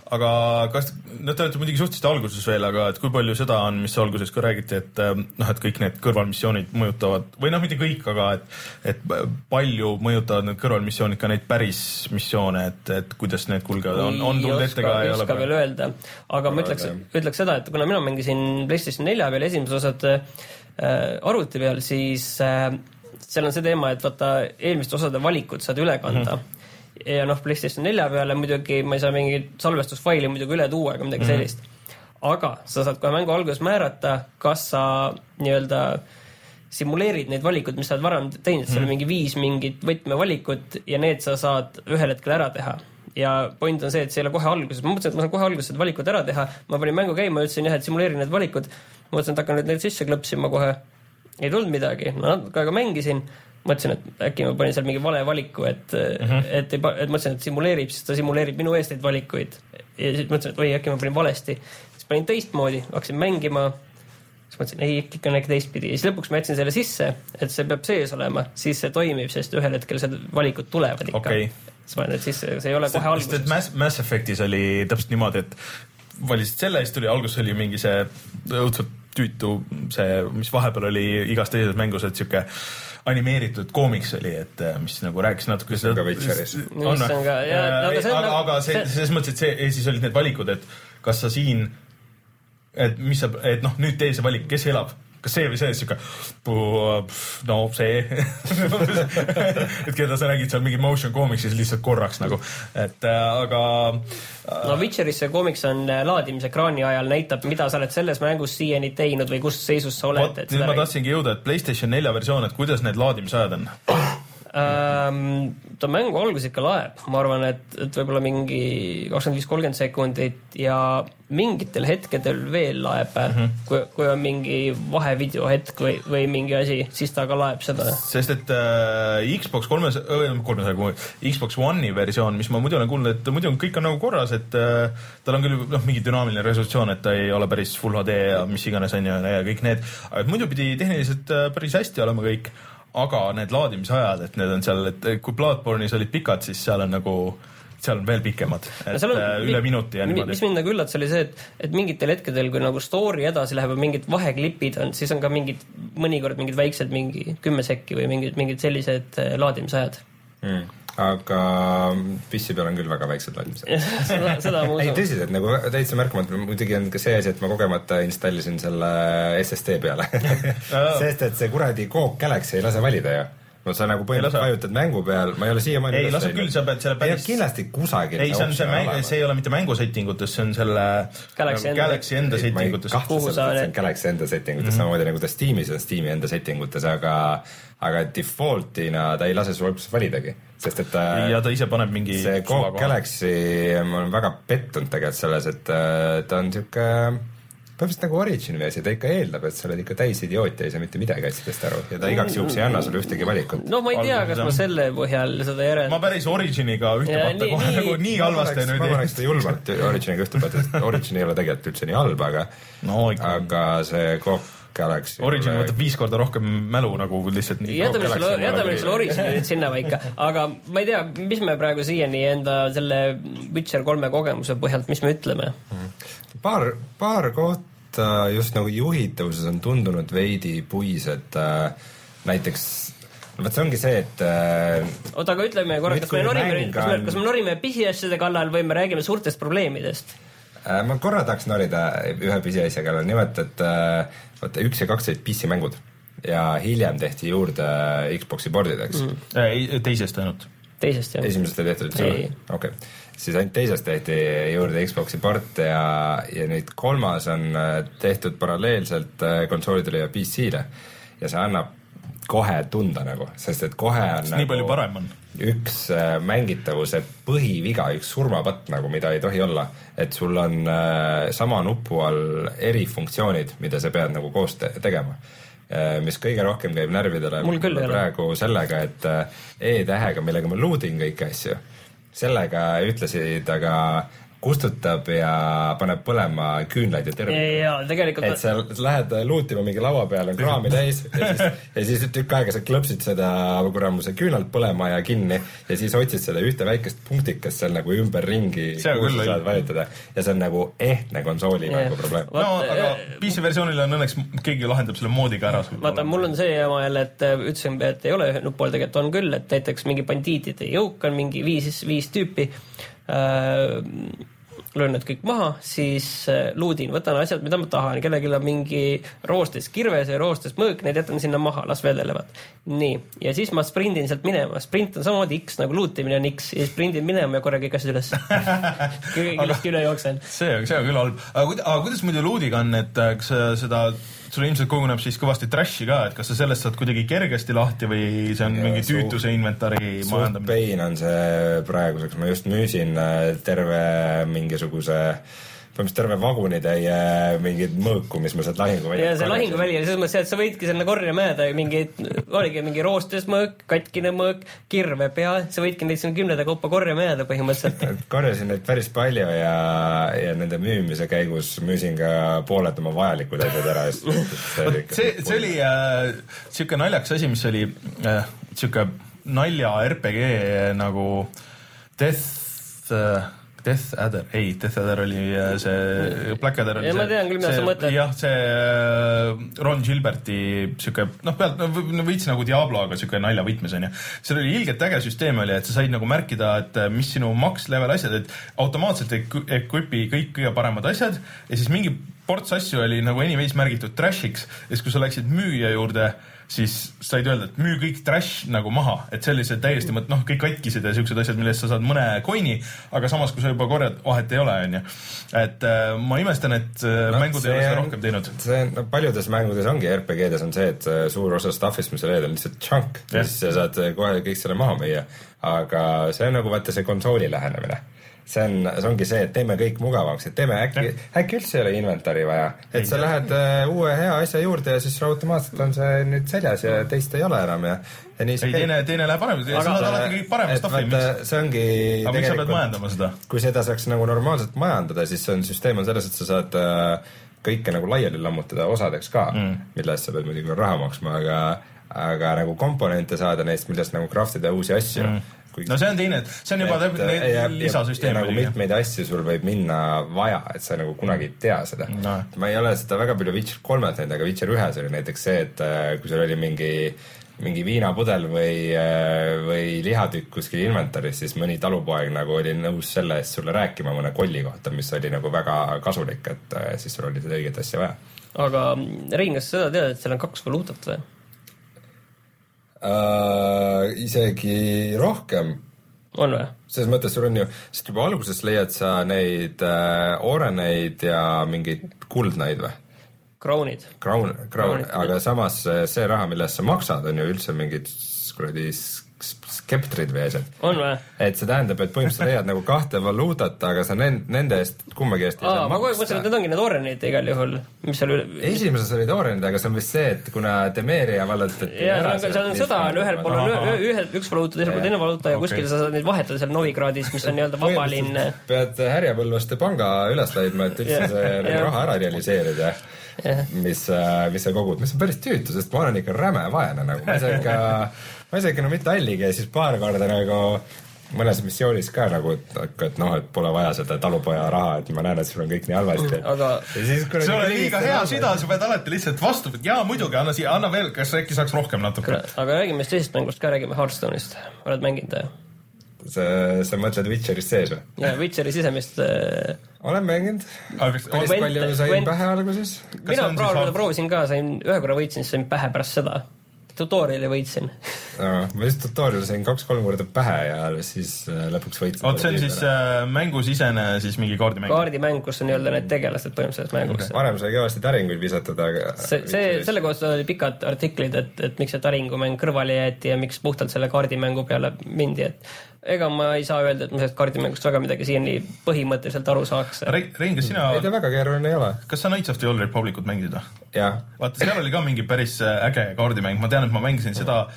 aga kas, no te olete muidugi suhteliselt alguses veel, aga et kui palju seda on, mis alguses ka räägiti, et noh, et kõik need kõrvalmissioonid mõjutavad, või noh, mitte kõik, aga et, et palju mõjutavad need kõrvalmissioonid ka neid päris missioone, et, et kuidas need kulgevad, on, on tulnud ette ka ei ole. Ei oska veel öelda, aga ma ütleks, ütleks seda, et kuna mina mängisin PlayStation nelja peal esimese osad äh, arvuti peal, siis äh, seal on see teema, et vaata eelmiste osade valikud saad üle kanda. Mm-hmm. Ja noh, PlayStation nelja peale muidugi ma ei saa mingit salvestusfaili muidugi üle tuua ega midagi mm-hmm. sellist. Aga sa saad kohe mängu alguses määrata, kas sa nii-öelda simuleerid neid valikud, mis sa oled varem teinud. Mm-hmm. Seal on mingi viis mingit võtmevalikut ja need sa saad ühel hetkel ära teha. Ja point on see, et see ei ole kohe alguses. Ma mõtlesin, et ma saan kohe alguses need valikud ära teha. Ma panin mängu käima, ütlesin jah, et simuleerin need valikud. Ma mõtlesin, et hakkan need sisse klõpsima kohe. Ei tulnud midagi. Ma natuke aega mängisin. Mõtlesin, et äkki ma panin seal mingi vale valiku, et, mm-hmm. et, et, et mõtlesin, et simuleerib, siis ta simuleerib minu eest neid valikuid. Ja siis mõtlesin, et oi, äkki ma panin valesti. Siis panin teistmoodi, hakkasin mängima. Siis mõtlesin, ei, ikka on äkki teistpidi. Ja siis lõpuks ma jätsin selle sisse, et see peab sees olema. Siis see toimib, sest ühel hetkel see valikud tulevad ikka. Okay. Siis ma olen, et siis see ei ole kohe alguses. Mass, Mass Effectis oli täpselt niimoodi, et valisid selle, siis tuli alguses oli mingi see õudselt tüütu, see, mis vahepeal oli igas teises mängus, et siuke animeeritud koomiks oli, et mis nagu rääkis natuke seda. Ka Witcheris. On, aga, ja, aga, see, aga, aga see, selles mõttes, et see, siis olid need valikud, et kas sa siin, et mis sa, et noh, nüüd tee see valik, kes elab? Kas see või see, siuke, no see, et keda sa nägid seal mingi motion comicsis lihtsalt korraks nagu, et aga. No Witcheris see komiks on laadimisekraani ajal näitab, mida sa oled selles mängus siiani teinud või kus seisus sa oled. Nüüd ma tahtsingi jõuda, et PlayStation nelja versioon, et kuidas need laadimisajad on? Ähm, ta mängu algus ikka laeb, ma arvan, et, et võib-olla mingi kakskümmend viis kolmkümmend sekundit ja mingitel hetkedel veel laeb, mm-hmm. kui, kui on mingi vahevideo hetk või, või mingi asi, siis ta ka laeb seda. Sest et äh, Xbox kolmesaja, Xbox One'i versioon, mis ma muidu olen kuulnud, et muidu kõik on nagu korras, et äh, tal on küll noh, mingi dünaamiline resolutsioon, et ta ei ole päris Full H D ja mis iganes on ja, ja kõik need, aga muidu pidi tehniliselt äh, päris hästi olema kõik. Aga need laadimisajad, et need on seal, et kui Bloodborne'is olid pikad, siis seal on nagu, seal on veel pikemad, et on, üle minuti ja niimoodi. Mis mind nagu üllatas oli see, et, et mingitel hetkedel, kui nagu story edasi läheb ja mingid vaheklipid on, siis on ka mingid, mõnikord mingid väiksed, mingi kümme sekki või mingid, mingid sellised laadimisajad. Mm. Aga pissi peal on küll väga väiksed laadimisajad. seda, seda ma usun. Ei, tõsiselt, nagu täitsa märkamata, muidugi on ka see asi, et ma kogemata installisin selle S S D peale. Sest, et see kuradi Coke Galaxy ei lase valida ju. No sa nagu põhimõtteliselt vajutad mängu peal, ma ei ole siia ei lase küll, sa pead selle päris... kindlasti kusagil. Ei, see, on see, mäng, see ei ole mitte mängusettingutes, see on selle Galaxy, nagu Galaxy enda settingutes. Ma ei kahtle seda, et see on Galaxy enda settingutes, mm-hmm. samamoodi nagu ta Steamis on Steam'i enda settingutes, aga, aga defaultina ta ei lase sul õpus validagi. Sest et ja ta ise paneb mingi see Coke Galaxy, ma olen väga pettunud tegelikult selles, et ta on siuke põhimõtteliselt nagu Origin versi, ta ikka eeldab, et sa oled ikka täis idioot ja ei saa mitte midagi asjadest aru ja ta igaks juhuks ei anna sulle ühtegi valikut. No ma ei tea, kas ma selle põhjal seda järel... Ma päris Originiga ühte ja, patta kohe nagu nii halvasti nüüd. Ma paneks seda julmalt Originiga ühte patta, sest Origin ei ole tegelikult üldse nii halb, aga, no, aga see Coke Galaxy Origin ole... võtab viis korda rohkem mälu nagu lihtsalt nii. Jätame selle Origini nüüd sinna paika, aga ma ei tea, mis me praegu siiani enda selle Witcher kolme kogemuse põhjalt, mis me ütleme? Paar, paar kohta just nagu juhitavuses on tundunud veidi puised äh, näiteks, no võt see ongi see, et äh, oota, aga ütleme korra, kas me norime, kas me, kas me norime pisiasjade kallal või me räägime suurtest probleemidest? Äh, ma korra tahaks norida ühe pisiasja kallal, nimelt, et äh, võtta üks ja kaks olid pisimängud ja hiljem tehti juurde Xboxi pordideks mm.. Teisest ainult? Teisest, jah. Esimesest ei tehtud üldse? Okei. Siis ainult teisest tehti juurde Xboxi port ja, ja nüüd kolmas on tehtud paralleelselt konsoolidele ja P C-le ja see annab kohe tunda nagu, sest et kohe on nii nagu palju parem on. Üks mängitavuse põhiviga, üks surmapatt nagu, mida ei tohi olla, et sul on sama nupu all eri funktsioonid, mida sa pead nagu koos te- tegema. Mis kõige rohkem käib närvidele mul küll praegu sellega, et E-tähega, millega ma loodin kõiki asju, sellega ütlesid aga kustutab ja paneb põlema küünlaid ja terve. Ja tegelikult... Et sa lähed luutima mingi laua peale, on kraami täis ja siis, ja siis tükk aega sa klõpsid seda kuramuse küünalt põlema ja kinni ja siis otsid seda ühte väikest punktikest seal nagu ümber ringi, kuhu sa saad vajutada. Ja see on nagu ehtne konsooli yeah. nagu probleem. No, aga P C versioonil on õnneks keegi lahendab selle moodiga ära. Vaata, mul on see jama jälle, et ütlesin, et ei ole nuppol, tegelikult on küll, et näiteks mingi bandiitide jõuk on mingi viis, viis tüüpi äh, löön need kõik maha, siis luudin, võtan asjad, mida ma tahan, kellelgi on mingi roostes kirves ja roostes mõõk, need jätan sinna maha, las vedelevad. Nii, ja siis ma sprindin sealt minema, sprint on samamoodi X, nagu luutimine on X, ja sprindin minema ja korra kõik asjad üles. Kindlasti üle jooksen. See on, see on küll halb. Aga, kuid, aga kuidas muidu luudiga on, et kas seda, sul ilmselt koguneb siis kõvasti trashi ka, et kas sa sellest saad kuidagi kergesti lahti või see on ja, mingi tüütuse inventari majandamine? Suht pain on see praeguseks, ma just müüsin terve mingisuguse põhimõtteliselt terve vagunitäie mingid mõõku, mis ma sealt lahinguväli. Ja see lahinguväli oli selles mõttes, et sa võidki selle korja mäeda mingi, oligi mingi roostes mõõk, katkine mõõk, kirve pea, sa võidki neid siin kümneda kaupa korja mäeda põhimõtteliselt. Korjasin neid päris palju ja, ja nende müümise käigus müüsin ka pooled oma vajalikud asjad ära. See, see, see oli äh, siuke naljaks asi, mis oli äh, siuke nalja R P G nagu Death äh, Death Adder, ei, Death Adder oli see, Black Adder oli ja see. Ma tean küll, mida sa mõtled. Jah, see Ron Gilberti siuke, noh, pealt, no võits nagu Diablo, aga siuke nalja võitmes on ja. Seal oli ilgelt äge süsteem oli, et sa said nagu märkida, et mis sinu max level asjad, et automaatselt equipi kõik kõige paremad asjad ja siis mingi ports asju oli nagu anyways märgitud trashiks ja siis kui sa läksid müüja juurde, siis said öelda, et müü kõik trash nagu maha, et sellised täiesti mõt, noh, kõik katkisid ja siuksed asjad, millest sa saad mõne coini, aga samas, kui sa juba korjad, vahet ei ole, on ju. Et äh, ma imestan, et äh, no, mängud ei ole seda rohkem teinud. See no, paljudes mängudes ongi R P G-des on see, et suur osa stuffist, mis sa leiad, on lihtsalt chunk, yes. Siis sa saad kohe kõik selle maha müüa, aga see on nagu vaata see konsooli lähenemine. See on, see ongi see, et teeme kõik mugavaks, et teeme äkki, äkki üldse ei ole inventari vaja, et sa lähed uh, uue hea asja juurde ja siis automaatselt on see nüüd seljas ja teist ei ole enam ja, ja nii see ei, teine, teine läheb parem, sa saad alati kõik parema staffi. See ongi aga miks sa pead majandama seda? Kui seda saaks nagu normaalselt majandada, siis see on süsteem on selles, et sa saad uh, kõike nagu laiali lammutada osadeks ka, mm. millest sa pead muidugi raha maksma, aga, aga nagu komponente saada neist, millest nagu craftida uusi asju mm. No see on teine, see on juba et, lisasüsteem. Ja nagu mitmeid asju sul võib minna vaja, et sa nagu kunagi ei tea seda. No. Ma ei ole seda väga palju Witcher kolmet näinud, aga Witcher ühes oli näiteks see, et kui sul oli mingi, mingi viinapudel või, või lihatükk kuskil inventaris, siis mõni talupoeg nagu oli nõus selle eest sulle rääkima mõne kolli kohta, mis oli nagu väga kasulik, et siis sul oli seda õiget asja vaja. Aga Rein, kas seda tead, et seal on kaks valuutat või? Uh, isegi rohkem on või? Selles mõttes sul on ju, sest juba alguses leiad sa neid uh, oreneid ja mingeid kuldnaid või? Kroonid. Kroon, kroon, aga samas see raha, millest sa maksad, on ju üldse mingid kuradi skeptrid või asjad. On või? Et see tähendab, et põhimõtteliselt leiad nagu kahte valuutat, aga sa nende eest kummagi eest ei Aa, saa maksta. Ma kogu mõtlen, et need ongi need orenid igal juhul, mis seal üle... Esimeses olid orenid, aga see on vist see, et kuna Temeria vallutati ja seal on sõda, on ühel pool on ühe, üks valuuta, teisel pool teine valuuta ja kuskil okay. Sa saad neid vahetada seal Novigraadis, mis on nii-öelda vabalinn. Pead Härjapõlvaste panga üles leidma, et üldse see raha ära realiseerida. Yeah. Mis, mis sa kogud, mis on päris tüütu, sest ma olen ikka räme vaene nagu. Ma ei saa ikka, ma ei saa ikka no mitte alligi ja siis paar korda nagu mõnes missioonis ka nagu, et, et noh, et pole vaja seda talupoja raha, et ma näen, et sul on kõik nii halvasti. Aga see on liiga hea süda, sa pead alati lihtsalt vastu, et jaa, muidugi, anna siia, anna veel, kas äkki saaks rohkem natuke. Aga räägime teisest mängust ka, räägime Hearthstone'ist. Oled mänginud? Sa, sa mõtled Witcherist sees või? Jaa, Witcheri sisemist äh... olen mänginud. Päris palju sain went, pähe alguses. Mina praegu proovisin ka, sain ühe korra võitsin, sain pähe pärast seda. Tutoriali võitsin. No, ma just tutoriali sain kaks-kolm korda pähe ja siis lõpuks võitsin. Oot, see on siis äh, mängusisene siis mingi kaardimäng? Kaardimäng, kus on nii-öelda need tegelased põhimõtteliselt mängus. Okay. Varem sai kõvasti taringuid visatada, aga... See, see, selle kohta oli pikad artiklid, et, et miks see taringumäng kõrvale jäeti ja miks puhtalt selle kaardimängu peale mindi, et ega ma ei saa öelda, et ma sellest kaardimängust väga midagi siiani põhimõtteliselt aru saaks. Rein, kas sina... Ei ta väga keeruline ei ole. Kas sa Knights of the Old Republicut mängisid? Jah. Vaata, seal oli ka mingi päris äge kaardimäng. Ma tean, et ma mängisin seda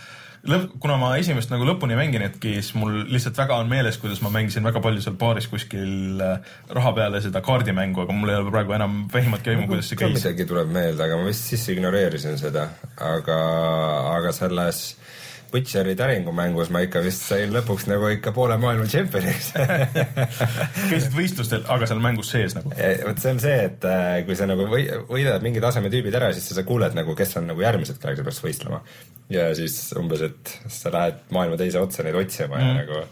lõpp, kuna ma esimest nagu lõpuni mänginetki, siis mul lihtsalt väga on meeles, kuidas ma mängisin väga palju seal baaris kuskil raha peale seda kaardimängu, aga mul ei ole praegu enam vähimatki aimu, kuidas see käis. Midagi tuleb meelde, aga ma vist sisse ignoreerisin seda, aga, aga selles Butcheri täringumängus ma ikka vist sain lõpuks nagu ikka poole maailma tšempioniks. Käisid võistlustel, aga seal mängus sees nagu? Võt see on see, et kui sa nagu võidad mingi taseme tüübid ära, siis sa kuuled nagu, kes on nagu järgmised, kellega sa peaks võistlema. Ja siis umbes, et sa lähed maailma teise otsa neid otsima mm. ja nagu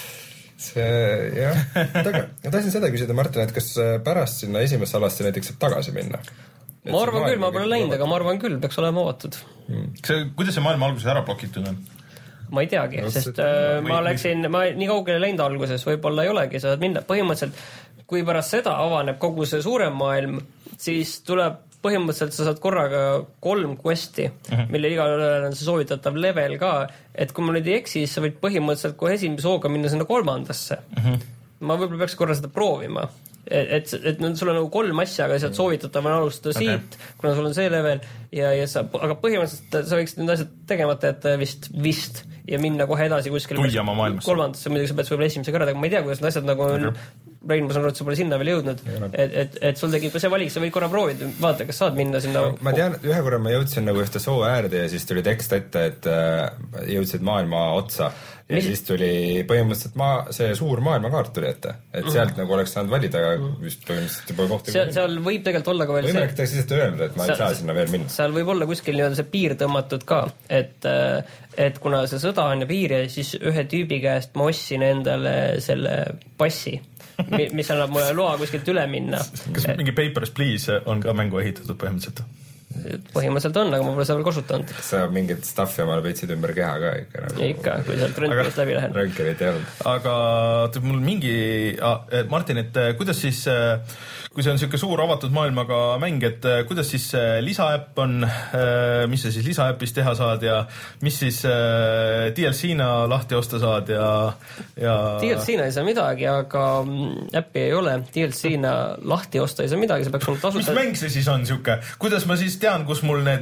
see, jah. Aga ma tahtsin seda küsida, Martin, et kas pärast sinna esimesse alasse näiteks saab tagasi minna? Ma arvan küll, ma pole läinud, aga ma arvan küll, peaks olema avatud. Hmm. See, kuidas see maailma alguses ära blokitud on? Ma ei teagi, no, sest äh, ma läksin, ma nii kaugele läinud alguses, võib-olla ei olegi, saad minna. Põhimõtteliselt, kui pärast seda avaneb kogu see suurem maailm, siis tuleb põhimõtteliselt sa saad korraga kolm questi, uh-huh. mille igal on see soovitatav level ka, et kui ma nüüd ei eksi, siis sa võid põhimõtteliselt kohe esimese hooga minna sinna kolmandasse. Uh-huh. Ma võib-olla peaks korra seda proovima. Et, et, et sul on nagu kolm asja, aga sealt soovitatav on alustada okay. siit, kuna sul on see level ja, ja sa, aga põhimõtteliselt sa võiksid need asjad tegemata jätta vist, vist ja minna kohe edasi kuskil kolmandasse, muidugi sa pead võib-olla esimese kõrada, aga ma ei tea, kuidas need asjad nagu on okay. Rein, ma saan aru, et sa pole sinna veel jõudnud, et, et, et sul tekib see valik, sa võid korra proovida, vaata, kas saad minna sinna no, ma tean, ühe korra ma jõudsin nagu ühte soo äärde ja siis tuli tekst ette, et äh, jõudsid maailma otsa ja mis? Siis tuli põhimõtteliselt maa, see suur maailmakaart tuli ette, et sealt mm. nagu oleks saanud valida, aga vist põhimõtteliselt juba kohti seal, seal võib tegelikult olla ka veel võimalik see... Võimalik ta öelnud, et ma seal, ei saa sinna veel minna. Seal võib olla kuskil nii-öelda see piir tõmmatud ka, et, et kuna see sõda on ja piir ja siis ühe tüübi käest ma ostsin endale selle passi, mis annab mulle loa kuskilt üle minna. Kas mingi Papers, Please on ka mängu ehitatud põhimõtteliselt? Põhimõtteliselt on, aga ma pole seda veel kasutanud. Kas sa mingit staffi omale peitsid ümber keha ka ikka? Nagu... Ikka, kui sealt röntgenist läbi lähen. Röntgenit ei olnud. Aga mul mingi... Ah, Martin, et kuidas siis, kui see on niisugune suur avatud maailmaga mäng, et kuidas siis lisaäpp on, mis sa siis lisaäppis teha saad ja mis siis D L C-na lahti osta saad ja... ja... D L C-na ei saa midagi, aga äppi ei ole. D L C-na lahti osta ei saa midagi, see peaks on tasuta... Mis mäng see siis on niisugune? Kuidas ma siis tean, kus mul need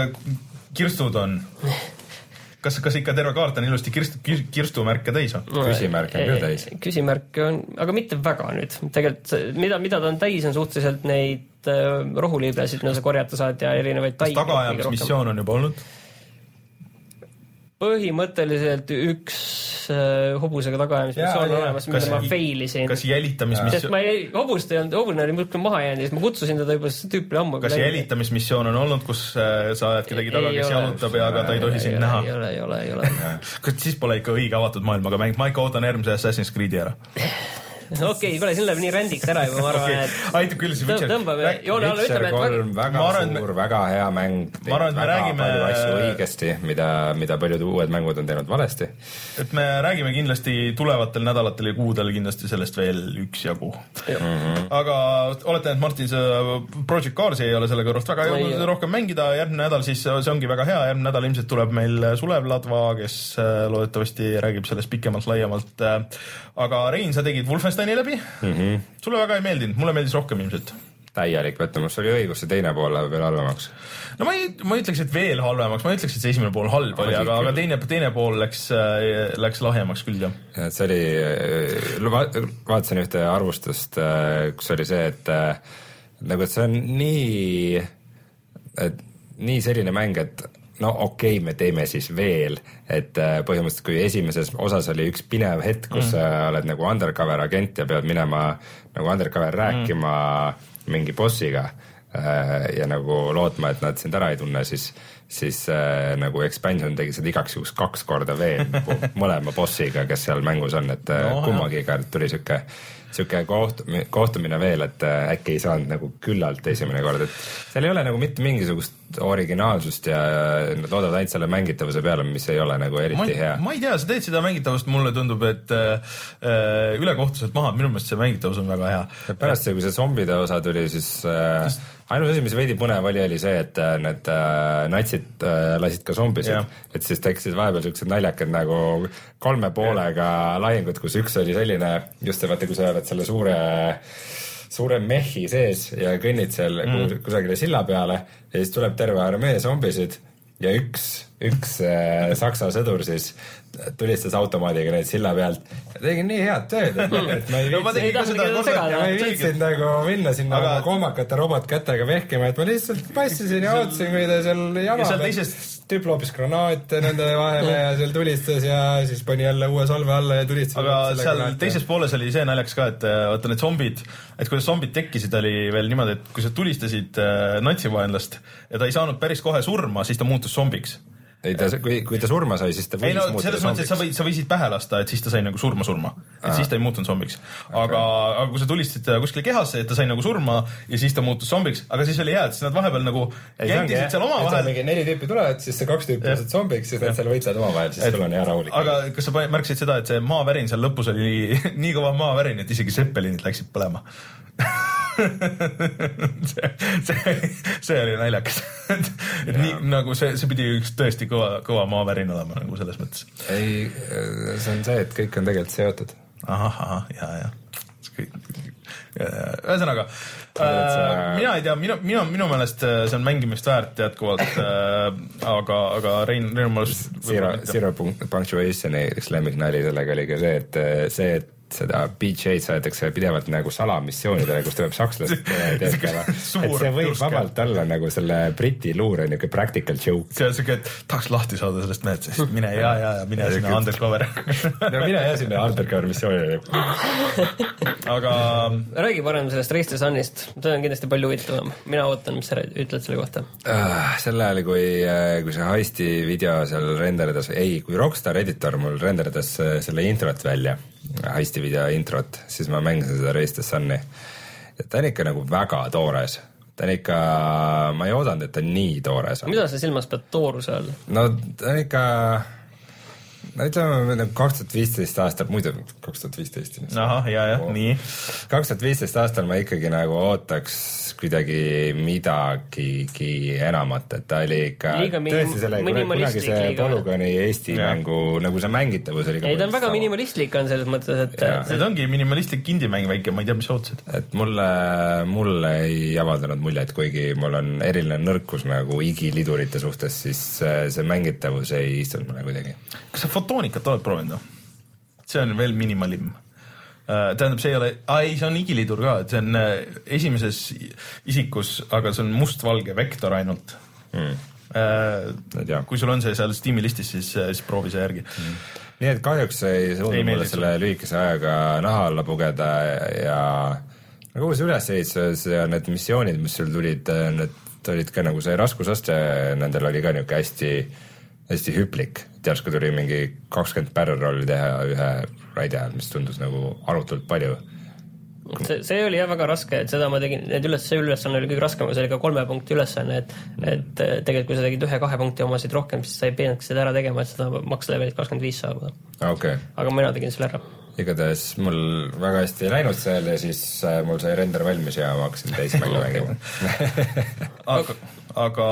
kirstud on? Kas, kas ikka terve kaart on ilusti kirstu, kirstumärke täis on? No, küsimärke on küll täis. Küsimärke on, aga mitte väga nüüd. Tegelikult, mida, mida ta on täis, on suhteliselt neid äh, rohuliiblesid, mida sa korjata saad ja erinevaid taigi. Kas tagaajamismissioon on juba olnud? Põhimõtteliselt üks äh, hobusega tagaajamismissioon on olemas, mida ma failisin. Kas jälitamismissioon? Sest ma ei, hobust ei olnud, hobune oli muidugi maha jäänud ja siis ma kutsusin teda juba tüüpile ammu. Kas jälitamismissioon on olnud, kus äh, sa ajad kedagi taga, kes jalutab ja aga ta ei tohi sind näha? Ei ole, ei ole, ei ole. Kas siis pole ikka õige avatud maailmaga mäng? Ma ikka ootan järgmise Assassin's Creed'i ära. Okei, okay, kuule, siin läheb nii rändiks ära juba, ma arvan, okay. et aitab küll, siis tõmbame joone alla, ütleme, et kolm, väga arvan, suur, väga hea mäng, ma arvan, et me räägime palju asju õigesti, mida, mida paljud uued mängud on teinud valesti. Et me räägime kindlasti tulevatel nädalatel ja kuudel kindlasti sellest veel üksjagu. Mm-hmm. Aga oletan, et Martin, see Project Carsi ei ole selle kõrvast väga jõudnud rohkem mängida, järgmine nädal siis see ongi väga hea, järgmine nädal ilmselt tuleb meil Sulev Ladva, kes loodetavasti räägib sellest pikemalt laiemalt. Aga Rein, sa tegid Wolfensteini läbi. Mm-hmm. Sulle väga ei meeldinud, mulle meeldis rohkem ilmselt. Täielik võttumus, oli õigus, see teine pool läheb veel halvemaks. No ma ei, ma ütleks, et veel halvemaks, ma ütleks, et see esimene pool halb oli, aga, aga teine, teine pool läks, läks lahjemaks küll, jah. Ja, see oli, vaatasin ühte arvustust, kus oli see, et nagu, et see on nii, et nii selline mäng, et no okei okay,, me teeme siis veel, et põhimõtteliselt kui esimeses osas oli üks pinev hetk, kus mm. sa oled nagu undercover agent ja pead minema nagu undercover rääkima mm. mingi bossiga ja nagu lootma, et nad sind ära ei tunne, siis, siis nagu Expansion tegi seda igaks juhuks kaks korda veel nagu mõlema bossiga, kes seal mängus on, et no, kummagiga tuli siuke siuke kohtumine, kohtumine veel, et äkki ei saanud nagu küllalt esimene kord, et seal ei ole nagu mitte mingisugust originaalsust ja nad loodavad ainult selle mängitavuse peale, mis ei ole nagu eriti ma, hea. Ma ei tea, sa teed seda mängitavust, mulle tundub, et äh, ülekohtuselt maha, minu meelest see mängitavus on väga hea. Pärast see, kui see zombide osa tuli, siis äh, ainus asi, mis veidi põnev oli, oli see, et need äh, natsid äh, lasid ka zombisid, et siis tekkisid vahepeal siuksed naljakad nagu kolme poolega lahingud, kus üks oli selline, just see, vaata, kui sa oled selle suure suure mehi sees ja kõnnid seal mm. kusagile silla peale ja siis tuleb terve armee zombisid ja üks üks äh, saksa sõdur siis tulistas automaadiga neid silla pealt. Tegin nii head tööd, et, et ma ei viitsinud nagu minna sinna aga... kohmakate robotkätega vehkima, et ma lihtsalt passisin ja ootasin, kui ta seal jama peal teisest... tüüp loopis granaate nende vahele ja seal tulistas ja siis pani jälle uue salve alla ja tulistas. Aga seal teises pooles oli see naljakas ka, et vaata need zombid, et kui zombid tekkisid, oli veel niimoodi, et kui sa tulistasid natsivaenlast ja ta ei saanud päris kohe surma, siis ta muutus zombiks. Ei, ta, kui, kui ta surma sai, siis ta võis no, muutuda selles mõttes, et sa, või, sa võisid pähe lasta, et siis ta sai nagu surma surma. Et Aha. siis ta ei muutunud zombiks. Aga, okay. aga kui sa tulistasid kuskile kehasse, et ta sai nagu surma ja siis ta muutus zombiks, aga siis oli hea, et siis nad vahepeal nagu jäntisid seal oma vahel. Mingi neli tüüpi tulevad, siis see kaks tüüpi on zombiks, siis nad seal võitlevad oma vahel, siis sul on hea rahulik. Aga kas sa märksid seda, et see maavärin seal lõpus oli nii kõva maavärin, et isegi seppelinid läksid põlema? see, see, see oli naljakas. et et nii, nagu see, see pidi üks tõesti kõva, kõva maavärin olema nagu selles mõttes. Ei, see on see, et kõik on tegelikult seotud. Ahah, ahah, jaa, jaa. Ühesõnaga, äh, mina ei tea, minu, minu, minu meelest see on mängimist väärt jätkuvalt, äh, aga, aga Rein, Rein mõelest... Zero, zero punctuationi üks lemmiknali sellega oli ka see, et see, et seda B J-d saadetakse pidevalt nagu salamissioonidele, kus tuleb sakslast teekama. Et see võib vabalt olla nagu selle briti luure niuke practical joke. See on siuke, et tahaks lahti saada sellest mehed, sest mine ja, ja, ja mine sinna undercover. no mine ja sinna undercover missioonile. aga... Räägi parem sellest Race to Sunist. See on kindlasti palju huvitavam. Mina ootan, mis sa ütled selle kohta. Uh, selle ajal, kui, kui see heisti video seal renderdas, ei, kui Rockstar editor mul renderdas selle introt välja, heisti video introt, siis ma mängisin seda Race to Sunni. Ta on ikka nagu väga toores. Ta on ikka, ma ei oodanud, et ta nii toores on. Mida sa silmas pead tooruse all? No ta on ikka, no ütleme kaks tuhat viisteist aastal, muidu kaks tuhat viisteist. Aha, jah, jah, nii. kaks tuhat viisteist aastal ma ikkagi nagu ootaks kuidagi midagigi enamat, et ta oli ikka liiga tõesti selle kunagi see polügooni Eesti ja. mängu, nagu see mängitavus oli ei, ta on väga minimalistlik on selles mõttes, et see ongi minimalistlik indie-mäng väike, ma ei tea, mis ootsid. Et mulle, mulle ei avaldanud mulje, et kuigi mul on eriline nõrkus nagu igilidurite suhtes, siis see mängitavus ei istunud mulle kuidagi. Kas sa fotoonikat oled proovinud? See on veel minimalim. Tähendab, see ei ole, ai, see on igilidur ka, et see on esimeses isikus, aga see on must-valge vektor ainult. Mm. Äh, kui sul on see seal Steam'i listis, siis, siis proovi see järgi. Mm. Nii et kahjuks ei suunud mulle selle lühikese ajaga naha alla pugeda ja nagu see ülesehitus ja need missioonid, mis sul tulid, need olid ka nagu see raskusaste, nendel oli ka niuke hästi, hästi hüplik. Teadsku tuli mingi kakskümmend barrel rolli teha ühe raide ajal, mis tundus nagu arutult palju. See, see oli jah väga raske, et seda ma tegin, need üles, see ülesanne oli kõige raskem, see oli ka kolme punkti ülesanne, et, et tegelikult kui sa tegid ühe kahe punkti omasid rohkem, siis sa ei peennud seda ära tegema, et seda makslevelit kakskümmend viis saabuda. Okay. Aga mina tegin selle ära. Igatahes mul väga hästi ei läinud seal ja siis mul sai render valmis ja ma hakkasin teisi mänge mängima. aga, aga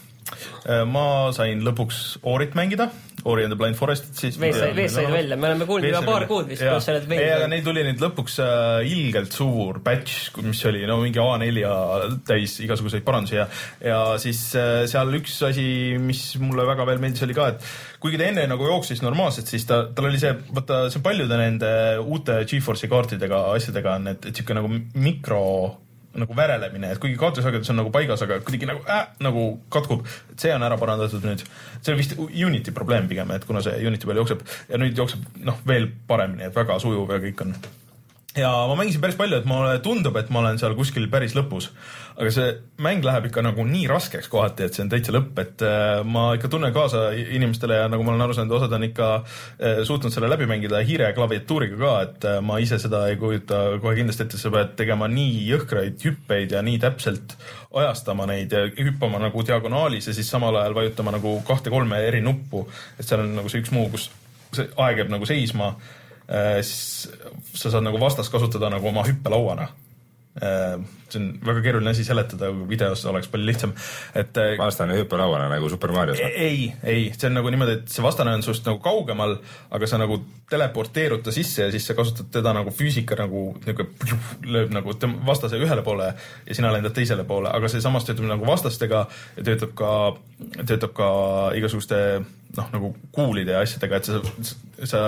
ma sain lõpuks Orit mängida, Ori and the Blind Forest. Vees said välja, me oleme kuulnud juba paar kuud vist. Ei, aga neil tuli nüüd lõpuks äh, ilgelt suur patch, mis oli no, mingi A neli täis igasuguseid parandusi ja, ja siis äh, seal üks asi, mis mulle väga veel meeldis, oli ka, et kuigi ta enne nagu jooksis normaalselt, siis ta, tal oli see, vaata, see paljude nende uute GeForce'i kaartidega, asjadega on, et, et siuke nagu mikro nagu värelemine, et kuigi kaotusagedus on nagu paigas, aga kuidagi nagu, äh, nagu katkub, et see on ära parandatud nüüd. See on vist Unity probleem pigem, et kuna see Unity peal jookseb ja nüüd jookseb noh, veel paremini, et väga sujuv ja kõik on. Ja ma mängisin päris palju, et mulle tundub, et ma olen seal kuskil päris lõpus. Aga see mäng läheb ikka nagu nii raskeks kohati, et see on täitsa lõpp, et ma ikka tunnen kaasa inimestele ja nagu ma olen aru saanud, osad on ikka suutnud selle läbi mängida hiire klaviatuuriga ka, et ma ise seda ei kujuta kohe kindlasti, et sa pead tegema nii jõhkraid hüppeid ja nii täpselt ajastama neid ja hüppama nagu diagonaalis ja siis samal ajal vajutama nagu kahte-kolme eri nuppu, et seal on nagu see üks muu, kus see aeg jääb nagu seisma, siis sa saad nagu vastast kasutada nagu oma hüppelauana. see on väga keeruline asi seletada, videos oleks palju lihtsam, et vastane hüppelauana nagu Super Marios. ei, ei, see on nagu niimoodi, et see vastane on sust nagu kaugemal, aga sa nagu teleporteerud ta sisse ja siis sa kasutad teda nagu füüsika nagu, nagu lööb nagu vastase ühele poole ja sina lendad teisele poole, aga see samas töötab nagu vastastega ja töötab ka, töötab ka igasuguste noh, nagu kuulide ja asjadega, et sa, sa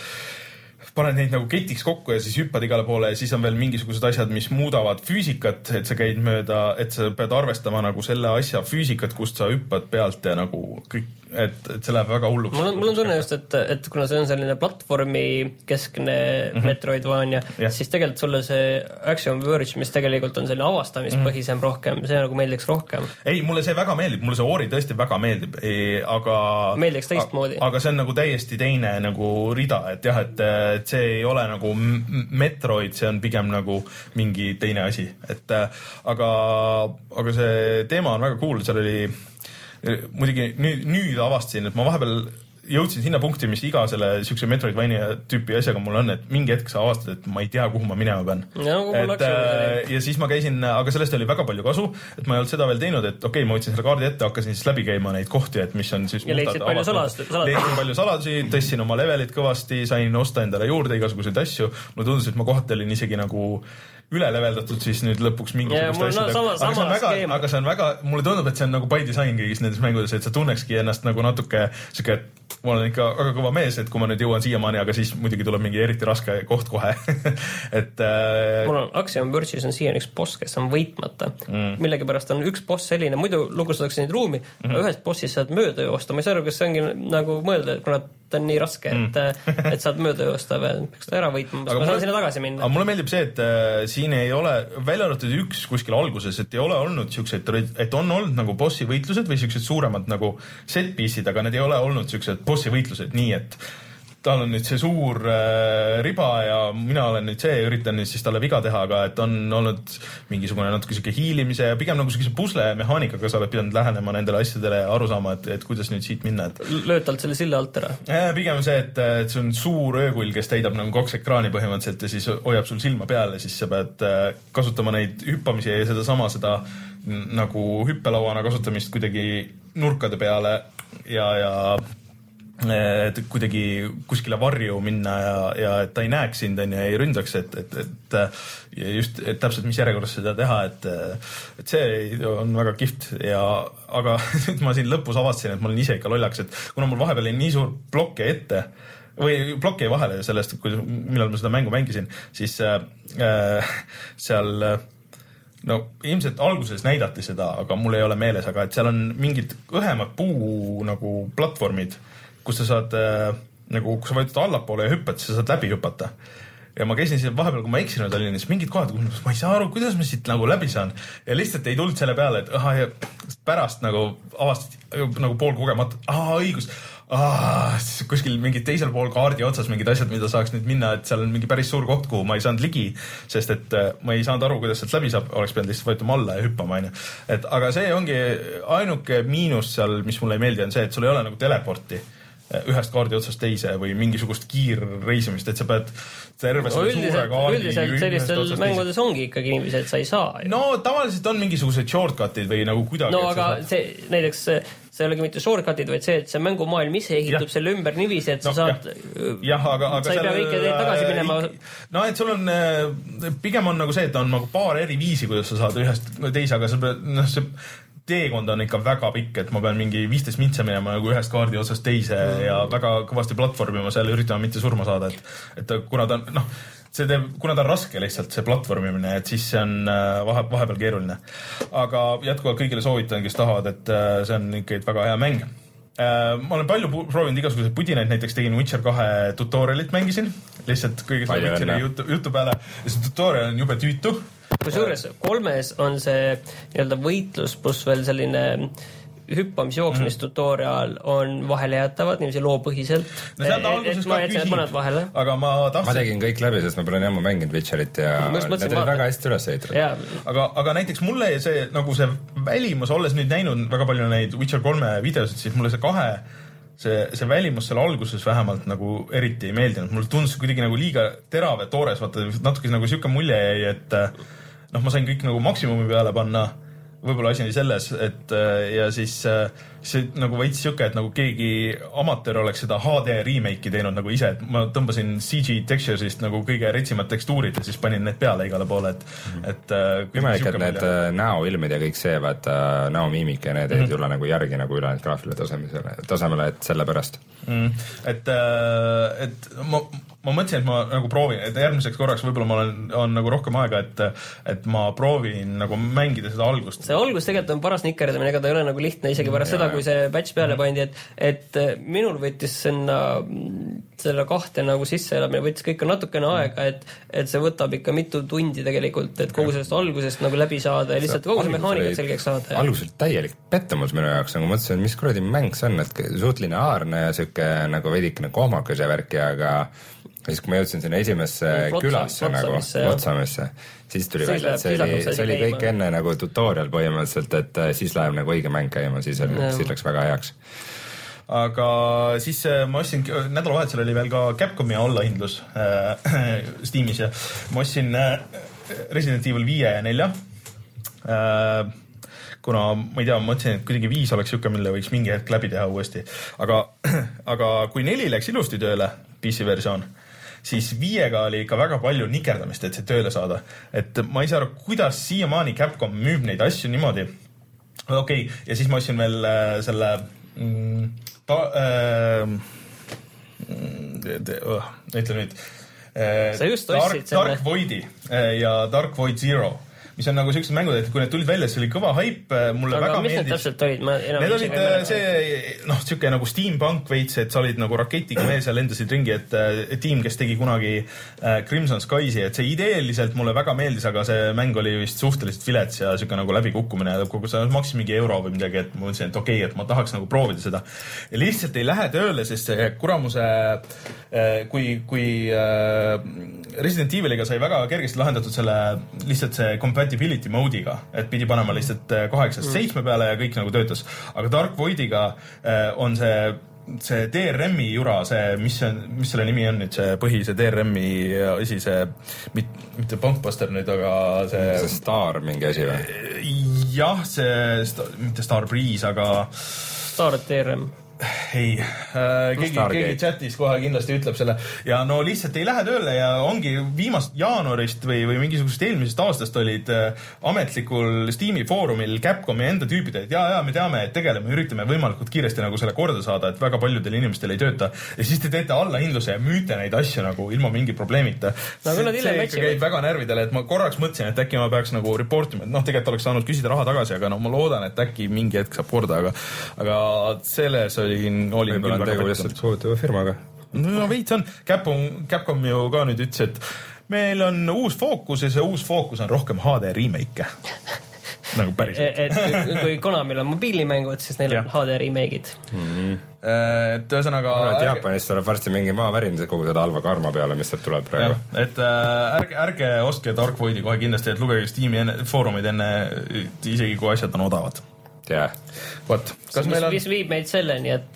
paned neid nagu ketiks kokku ja siis hüppad igale poole ja siis on veel mingisugused asjad, mis muudavad füüsikat, et sa käid mööda, et sa pead arvestama nagu selle asja füüsikat, kust sa hüppad pealt ja nagu kõik, et, et see läheb väga hulluks. Mul on, mul on tunne just, et, et kuna see on selline platvormi keskne mm-hmm. Metroidvania, yeah. siis tegelikult sulle see Axiom Verge, mis tegelikult on selline avastamispõhisem mm-hmm. rohkem, see nagu meeldiks rohkem. Ei, mulle see väga meeldib, mulle see Ori tõesti väga meeldib, ei, aga meeldiks teistmoodi. Aga see on nagu täiesti teine nagu rida, et jah, et, et see ei ole nagu Metroid, see on pigem nagu mingi teine asi, et aga, aga see teema on väga cool, seal oli muidugi nüüd, nüüd avastasin, et ma vahepeal jõudsin sinna punkti, mis iga selle siukse Metroidvania tüüpi asjaga mul on, et mingi hetk sa avastad, et ma ei tea, kuhu ma minema pean. Ja, et, ja siis ma käisin, aga sellest oli väga palju kasu, et ma ei olnud seda veel teinud, et okei okay,, ma võtsin selle kaardi ette, hakkasin siis läbi käima neid kohti, et mis on siis ja leidsid palju saladusi. Leidsin palju saladusi, tõstin oma levelit kõvasti, sain osta endale juurde igasuguseid asju. Mulle tundus, et ma kohati olin isegi nagu üle leveldatud siis nüüd lõpuks mingisugust asjad. No, aga, see väga, aga see on väga, mulle tundub, et see on nagu by design kõigis nendes mängudes, et sa tunnekski ennast nagu natuke siuke, et ma olen ikka väga kõva mees, et kui ma nüüd jõuan siiamaani, aga siis muidugi tuleb mingi eriti raske koht kohe. et äh... mul on Axiom Verge'is on siiani üks boss, kes on võitmata. Mm. Millegipärast on üks boss selline, muidu lugustatakse neid ruumi, mm-hmm. aga ühest bossis saad mööda joosta. Ma ei saa aru, kas see ongi nagu mõelda, et kuna ta on nii raske, et, mm. et saad mööda joosta ja peaks ta ära võitma. Ma saan sinna tagasi minna. Aga mulle meeldib see, et äh, siin ei ole välja arvatud üks kuskil alguses, et ei ole olnud siukseid, et on olnud nagu bossi võitlused või siuksed suuremad nagu set-piece'id, aga need ei ole olnud siuksed bossi võitlused nii, et tal on nüüd see suur äh, riba ja mina olen nüüd see ja üritan nüüd siis talle viga teha, aga et on olnud mingisugune natuke siuke hiilimise ja pigem nagu siukese pusle mehaanikaga sa oled pidanud lähenema nendele asjadele ja aru saama, et, et kuidas nüüd siit minna. Et... lööd talt selle silla alt ära? Pigem see, et, et see on suur öökull, kes täidab nagu kaks ekraani põhimõtteliselt ja siis hoiab sul silma peal ja siis sa pead äh, kasutama neid hüppamisi ja seda sama, seda nagu hüppelauana kasutamist kuidagi nurkade peale ja, ja et kuidagi kuskile varju minna ja, ja et ta ei näeks sind ja ei ründaks, et, et, et ja just et täpselt mis järjekorras seda teha, et, et see on väga kihvt ja aga nüüd ma siin lõpus avastasin, et ma olen ise ikka lollaks, et kuna mul vahepeal oli nii suur plokk ette või plokk jäi vahele sellest, millal ma seda mängu mängisin, siis äh, seal no ilmselt alguses näidati seda, aga mul ei ole meeles, aga et seal on mingid õhemad puu nagu platvormid, kus sa saad äh, nagu, kui sa vajutad allapoole ja hüppad, siis sa saad läbi hüpata. Ja ma käisin siin vahepeal, kui ma eksinud olin, siis mingid kohad, ma ei saa aru, kuidas ma siit nagu läbi saan. Ja lihtsalt ei tulnud selle peale, et aha, ja pärast nagu avastati nagu pool kogemata, aha, õigus, aha, kuskil mingi teisel pool kaardi otsas mingid asjad, mida saaks nüüd minna, et seal on mingi päris suur koht, kuhu ma ei saanud ligi, sest et ma ei saanud aru, kuidas sealt läbi saab, oleks pidanud lihtsalt vajutama alla ja hüppama, aine. Et aga see ongi ainuke miinus seal, mis mulle ei meeldi, on see, et sul ei ole nagu teleporti ühest kaardi otsast teise või mingisugust kiirreisimist, et sa pead terve no, selle suure kaardi üldiselt sellistel mängudes ongi ikkagi niiviisi, et sa ei saa. No tavaliselt on mingisugused shortcutid või nagu kuidagi. No aga saad... see, näiteks see ei olegi mitte shortcutid, vaid see, et see mängumaailm ise ehitub ja. Selle ümber niiviisi, et sa no, saad jah, aga, aga sa ei pea kõike teed tagasi minema. No et sul on, pigem on nagu see, et on nagu paar eri viisi, kuidas sa saad ühest teise, aga sa pead, noh see teekond on ikka väga pikk, et ma pean mingi viisteist mintse minema nagu ühest kaardi otsast teise mm. ja väga kõvasti platvormima seal üritama mitte surma saada, et, et kuna ta on, noh, see teeb, kuna ta on raske lihtsalt see platvormimine, et siis see on vahe, vahepeal keeruline. Aga jätkuvalt kõigile soovitan, kes tahavad, et see on ikka väga hea mäng. Ma olen palju proovinud igasuguseid pudinaid, näiteks tegin Witcher kahe tutorialit mängisin, lihtsalt kõige selle Witcheri jutu, jutu peale ja see tutorial on jube tüütu. Kusjuures kolmes on see nii-öelda võitlus pluss veel selline hüppamis-jooksmis mm. tutorial on vahele jätavad, niiviisi loopõhiselt. No see on alguses ka küsi, aga ma tahtsin... Ma tegin kõik läbi, sest ma pole ammu mänginud Witcherit ja need olid väga hästi üles ehitatud. Aga, aga näiteks mulle see, nagu see välimus, olles nüüd näinud väga palju neid Witcher kolme videosid, siis mulle see kahe see, see välimus selle alguses vähemalt nagu eriti ei meeldinud. Mulle tundus kuidagi nagu liiga terav ja toores, vaata natuke nagu siuke mulje jäi, et noh, ma sain kõik nagu maksimumi peale panna, võib-olla asi oli selles, et ja siis see nagu veits siuke, et nagu keegi amatöör oleks seda H D remake'i teinud nagu ise, et ma tõmbasin C G textures'ist nagu kõige retsimad tekstuurid ja siis panin need peale igale poole, et mm. et imelik, et need palju... näoilmid ja kõik see, vaata näomiimik ja need mm -hmm. ei tule nagu järgi nagu ülejäänud graafile tasemele, tasemele, et sellepärast mm. et, et ma ma mõtlesin, et ma nagu proovin, et järgmiseks korraks võib-olla ma olen, on nagu rohkem aega, et et ma proovin nagu mängida seda algust. See algus tegelikult on paras nikerdamine, ega ta ei ole nagu lihtne, isegi pärast ja, seda, kui see patch peale pandi, et et minul võttis sinna selle kahte nagu sisseelamine, võttis kõik natukene aega, et et see võtab ikka mitu tundi tegelikult, et kogu sellest algusest nagu läbi saada ja lihtsalt kogu see mehaanika selgeks saada. Alguselt täielik pettumus minu jaoks, nagu mõtlesin, mis kuradi mäng see on, et suht lineaarne ja siuke nagu veidikene kohmakas ja värki, aga siis kui ma jõudsin sinna esimesse külasse nagu, Otsamisse, siis tuli siis välja, et see oli, see oli kõik enne nagu tutorial põhimõtteliselt, et siis läheb nagu õige mäng käima, siis, siis läks väga heaks. Aga siis ma ostsin, nädalavahetusel oli veel ka Capcomi allahindlus äh, Steamis ja ma ostsin äh, Resident Evil viie ja nelja äh, kuna ma ei tea, ma mõtlesin, et kuidagi viis oleks siuke, mille võiks mingi hetk läbi teha uuesti, aga, aga kui neli läks ilusti tööle, P C versioon, siis viiega oli ikka väga palju nikerdamist, et see tööle saada. Et ma ei saa aru, kuidas siiamaani Capcom müüb neid asju niimoodi. Okei, okay, ja siis ma ostsin veel äh, selle mm, ta, äh, uh, ütle nüüd äh, Dark, Dark Voidi äh, ja Dark Void Zero, mis on nagu sellised mängud, et kui need tulid välja, see oli kõva hype, mulle aga väga meeldis. Aga mis need täpselt olid? Ma need olid see, noh, siuke nagu steampunk veits, et sa olid nagu raketiga mees ja lendasid ringi, et, et tiim, kes tegi kunagi äh, Crimson Skies'i, et see ideeliselt mulle väga meeldis, aga see mäng oli vist suhteliselt vilets ja siuke nagu läbikukkumine, kogu see maksis mingi euro või midagi, et ma mõtlesin, et okei, okay, et ma tahaks nagu proovida seda. Ja lihtsalt ei lähe tööle, sest see kuramuse äh, kui, kui äh, Resident Eviliga sai väga kergesti lahendatud selle lihtsalt see compatibility mode'iga, et pidi panema lihtsalt kaheksast seitsme peale ja kõik nagu töötas. Aga Dark Voidiga on see, see D R M-i jura, see, mis, on, mis selle nimi on nüüd, see põhi, see D R M-i asi, see mit, mitte Punkbuster nüüd, aga see... See Star mingi asi või? Jah, see, mitte Star Breeze, aga... Star D R M. Ei, äh, keegi, keegi chatis kohe kindlasti ütleb selle ja no lihtsalt ei lähe tööle ja ongi viimast jaanuarist või, või mingisugusest eelmisest aastast olid äh, ametlikul Steam'i foorumil Capcomi enda tüübid, et jaa, jaa, me teame, et tegeleme, üritame võimalikult kiiresti nagu selle korda saada, et väga paljudel inimestel ei tööta ja siis te teete allahindluse ja müüte neid asju nagu ilma mingi probleemita. No, see see ikka käib väga närvidele, et ma korraks mõtlesin, et äkki ma peaks nagu reportima, et noh, tegelikult oleks saanud küsida raha tagasi, aga no ma loodan, et äkki mingi hetk saab korda, aga, aga selles oli oli võib-olla on tegu lihtsalt puutuva firmaga. No veits on. Capcom, Capcom ju ka nüüd ütles, et meil on uus fookus ja see uus fookus on rohkem H D remake. Nagu päriselt. Et kui, kui Konamil on mobiilimängud, siis neil on H D remake'id. Mm-hmm. Et ühesõnaga... Et Jaapanist tuleb varsti mingi maavärin kogu seda halva karma peale, mis sealt tuleb praegu. Ja, et ärge, ärge ostke Dark Voidi kohe kindlasti, et lugege Steam'i enne, foorumid enne, isegi kui asjad on odavad. Yeah. What? Kas mis, on... mis viib meid selleni, et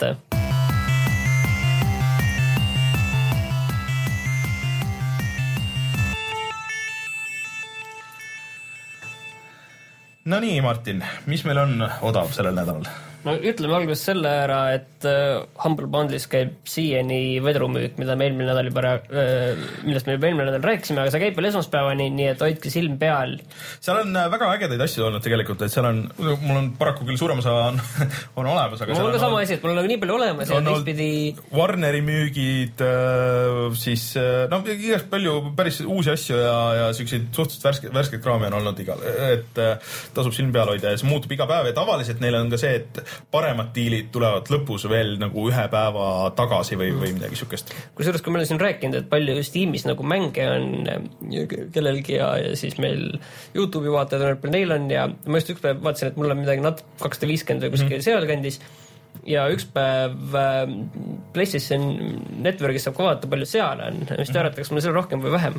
no nii, Martin, mis meil on odav sellel nädalal? No ütleme alguses selle ära, et uh, Humble Bundle'is käib siiani vedrumüük, mida me eelmine nädal juba uh, millest me juba eelmine nädal rääkisime, aga see käib veel esmaspäevani, nii et hoidke silm peal. Seal on väga ägedaid asju olnud tegelikult, et seal on, mul on paraku küll suurem osa on, on olemas, aga mul on ka sama asi, et mul on nagu nii palju olemas ja teistpidi Warneri müügid, siis no igast palju päris uusi asju ja, ja selliseid suhteliselt värske, värskeid kraami on olnud igal, et tasub silm peal hoida ja see muutub iga päev ja tavaliselt neil on ka see, et paremad diilid tulevad lõpus veel nagu ühe päeva tagasi või, või midagi sükest. Kusjuures, kui me oleme siin rääkinud, et palju Steamis nagu mänge on kellelgi ja, ja siis meil YouTube'i vaatajad on, et neil on ja ma just üks päev vaatasin, et mul on midagi nat- kakssada viiskümmend või kuskil mm. sealkandis ja üks päev PlayStation Networkis saab ka vaadata, palju seal on. Mis te arvate, kas mul seal rohkem või vähem?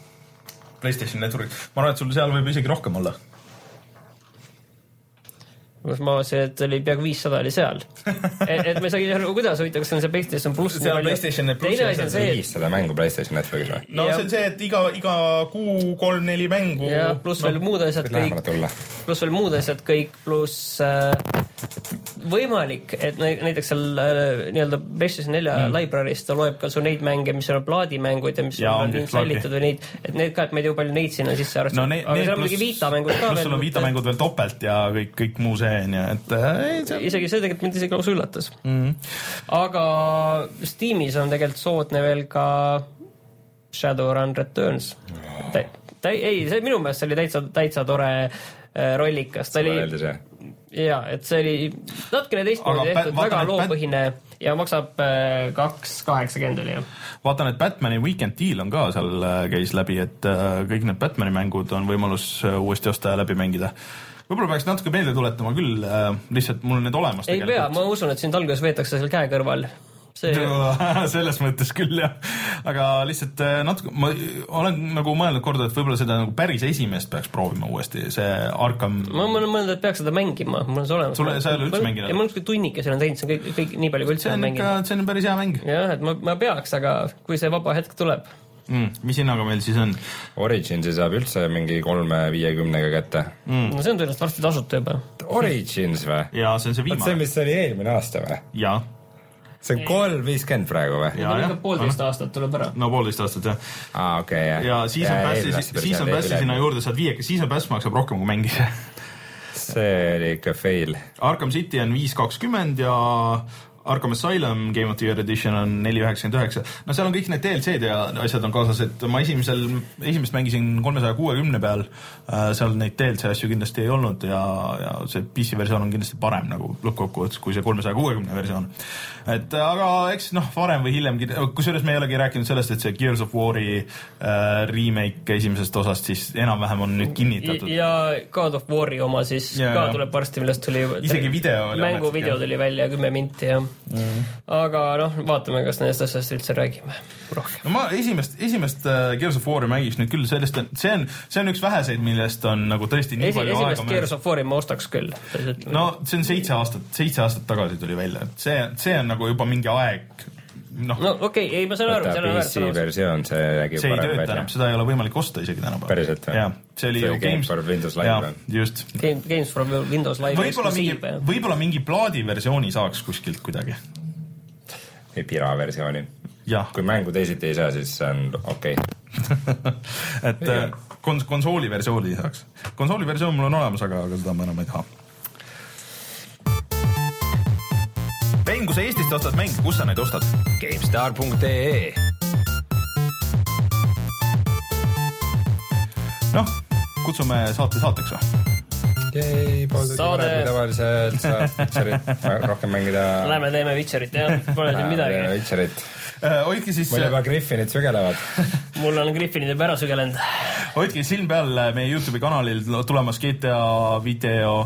PlayStation Network. Ma arvan, et sul seal võib isegi rohkem olla. kus ma vaatasin, et oli peaaegu viissada oli seal. et, et me saagi aru, kuidas huvitav, kas on see PlayStation pluss. See on PlayStation pluss. viissada mängu PlayStation Networkis või? No ja. See on see, et iga, iga kuu kolm-neli mängu. Ja pluss no, veel muud asjad kõik. Pluss veel muud asjad kõik, pluss äh, võimalik, et näiteks seal äh, nii-öelda PlayStation nelja mm. library'st ta loeb ka su neid mänge, mis on plaadimängud ja mis ja, on sallitud või neid, et need ka, et ma ei tea, palju neid sinna sisse arvestab. No, ne, aga seal on mingi viitamängud ka veel. Pluss sul on viitamängud veel topelt ja kõik, kõik muu see. Et, ei, see... isegi see tegelikult mind isegi lausa üllatas mm-hmm. aga Steamis on tegelikult soodne veel ka Shadowrun Returns ta, ta, ei, see minu meelest see oli täitsa, täitsa tore äh, rollikas ta oli, jaa, et see oli natukene teistmoodi tehtud, väga loopõhine Bat... ja maksab äh, kaks kaheksakümmend oli jah. Vaatan, et Batmani Weekend Deal on ka seal äh, käis läbi, et äh, kõik need Batmani mängud on võimalus äh, uuesti osta ja läbi mängida. Võib-olla peaks natuke meelde tuletama küll, äh, lihtsalt mul on need olemas. Ei pea, ma usun, et sind alguses veetakse seal käe kõrval. See... selles mõttes küll jah, aga lihtsalt natuke, ma olen nagu mõelnud korda, et võib-olla seda nagu päris esimest peaks proovima uuesti, see Arkham. Ma olen mõelnud, et peaks seda mängima, mul on see olemas. Sulle, sa ei ole üldse mänginud? Ja mul on üks tunnik ja see on teinud, see on kõik, kõik nii palju kui üldse on mänginud. See on päris hea mäng. Jah, et ma, ma peaks, aga kui see vaba hetk tuleb. Mm, mis hinnaga meil siis on? Originsi saab üldse mingi kolme viiekümnega kätte. Mm. No see on tõenäoliselt varsti tasuta juba. Origins või? Jaa, see on see viimane. See, mis oli eelmine aasta või? Jaa. See on kolm viiskümmend praegu või? Ja, ja, poolteist aastat tuleb ära. No poolteist aastat, jah. Aa, okei, okay, jah. Ja siis on passi, siis on passi sinna juurde, saad viie, siis on pass maksab rohkem kui mängis. See oli ikka fail. Arkham City on viis kakskümmend ja Arkham Asylum Game of the Year Edition on neli üheksakümmend üheksa. No seal on kõik need D L C-d ja asjad on kaasas, et ma esimesel, esimest mängisin kolmesaja kuuekümne peal, seal neid D L C asju kindlasti ei olnud ja, ja see P C versioon on kindlasti parem nagu lõppkokkuvõttes kui see kolmesaja kuuekümne versioon. Et aga eks noh, varem või hiljem, kusjuures me ei olegi rääkinud sellest, et see Gears of War'i äh, remake esimesest osast siis enam-vähem on nüüd kinnitatud. Ja God of War'i oma siis ja, ka tuleb varsti, millest tuli isegi video oli mängu video tuli välja kümme minti ja mm. aga noh, vaatame, kas nendest asjast üldse räägime rohkem. No ma esimest, esimest uh, Gears of War'i mängiks nüüd küll sellest, see on, see on üks väheseid, millest on nagu tõesti nii Esi, palju aega. Esimest Gears of War'i ma ostaks küll. No see on seitse aastat, seitse aastat tagasi tuli välja. See, see on nagu juba mingi aeg. No, no okei, okay, ei ma saan aru. P C versioon, see nägi see ei tööta enam, seda ei ole võimalik osta isegi tänapäeval. Päriselt või? Ja, see oli see ju Games for Windows Live. Ja, just. Game, Games for Windows Live. Võib-olla mingi, võib-olla mingi plaadi versiooni saaks kuskilt kuidagi. Või pira versiooni. Ja. Kui mängu teisiti ei saa, siis on okei. Okay. et kons- konsooli versiooni saaks. Konsooli versioon mul on olemas, aga, aga seda ma enam ei taha. Vein, kui sa Eestist ostad mäng, kus sa neid ostad? GameStar punkt ee noh, kutsume saate saateks või? Jei, pool tundi Saade... varem kui tavaliselt saab Witcherit rohkem mängida. Lähme teeme Witcherit, jah, pole siin midagi. Witcherit. Hoidke siis... Mul juba Griffinid sügelevad. Mul on Griffinid juba ära sügelenud. Hoidke silm peal meie YouTube'i kanalil tulemas G T A video.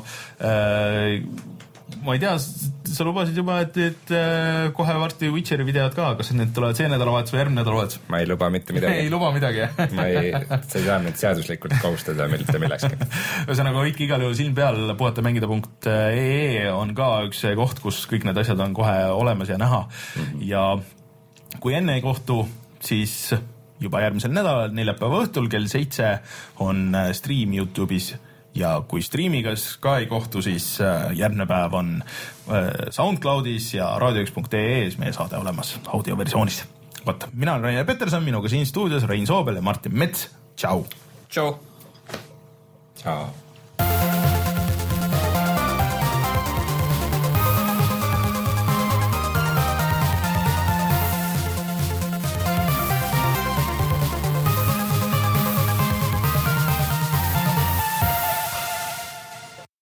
Ma ei tea, sa lubasid juba, et, et kohe varsti Witcheri videod ka, kas need tulevad see nädalavahetus või järgmine nädalavahetus? Ma ei luba mitte midagi. Ei luba midagi, jah? Ma ei, sa ei saa nüüd seaduslikult kohustada mitte millekski. Ühesõnaga, hoidke igal juhul silm peal, puhatamängida punkt ee on ka üks koht, kus kõik need asjad on kohe olemas ja näha. Mm-hmm. Ja kui enne ei kohtu, siis juba järgmisel nädalal, neljapäeva õhtul kell seitse on stream YouTube'is. Ja kui streamigas ka ei kohtu, siis järgmine päev on SoundCloudis ja radio üks punkt ee-s meie saade olemas audioversioonis. Võt, mina olen Rainer Peterson, minuga siin stuudios Rein Soobel ja Martin Mets. Tšau! Tšau! Tšau!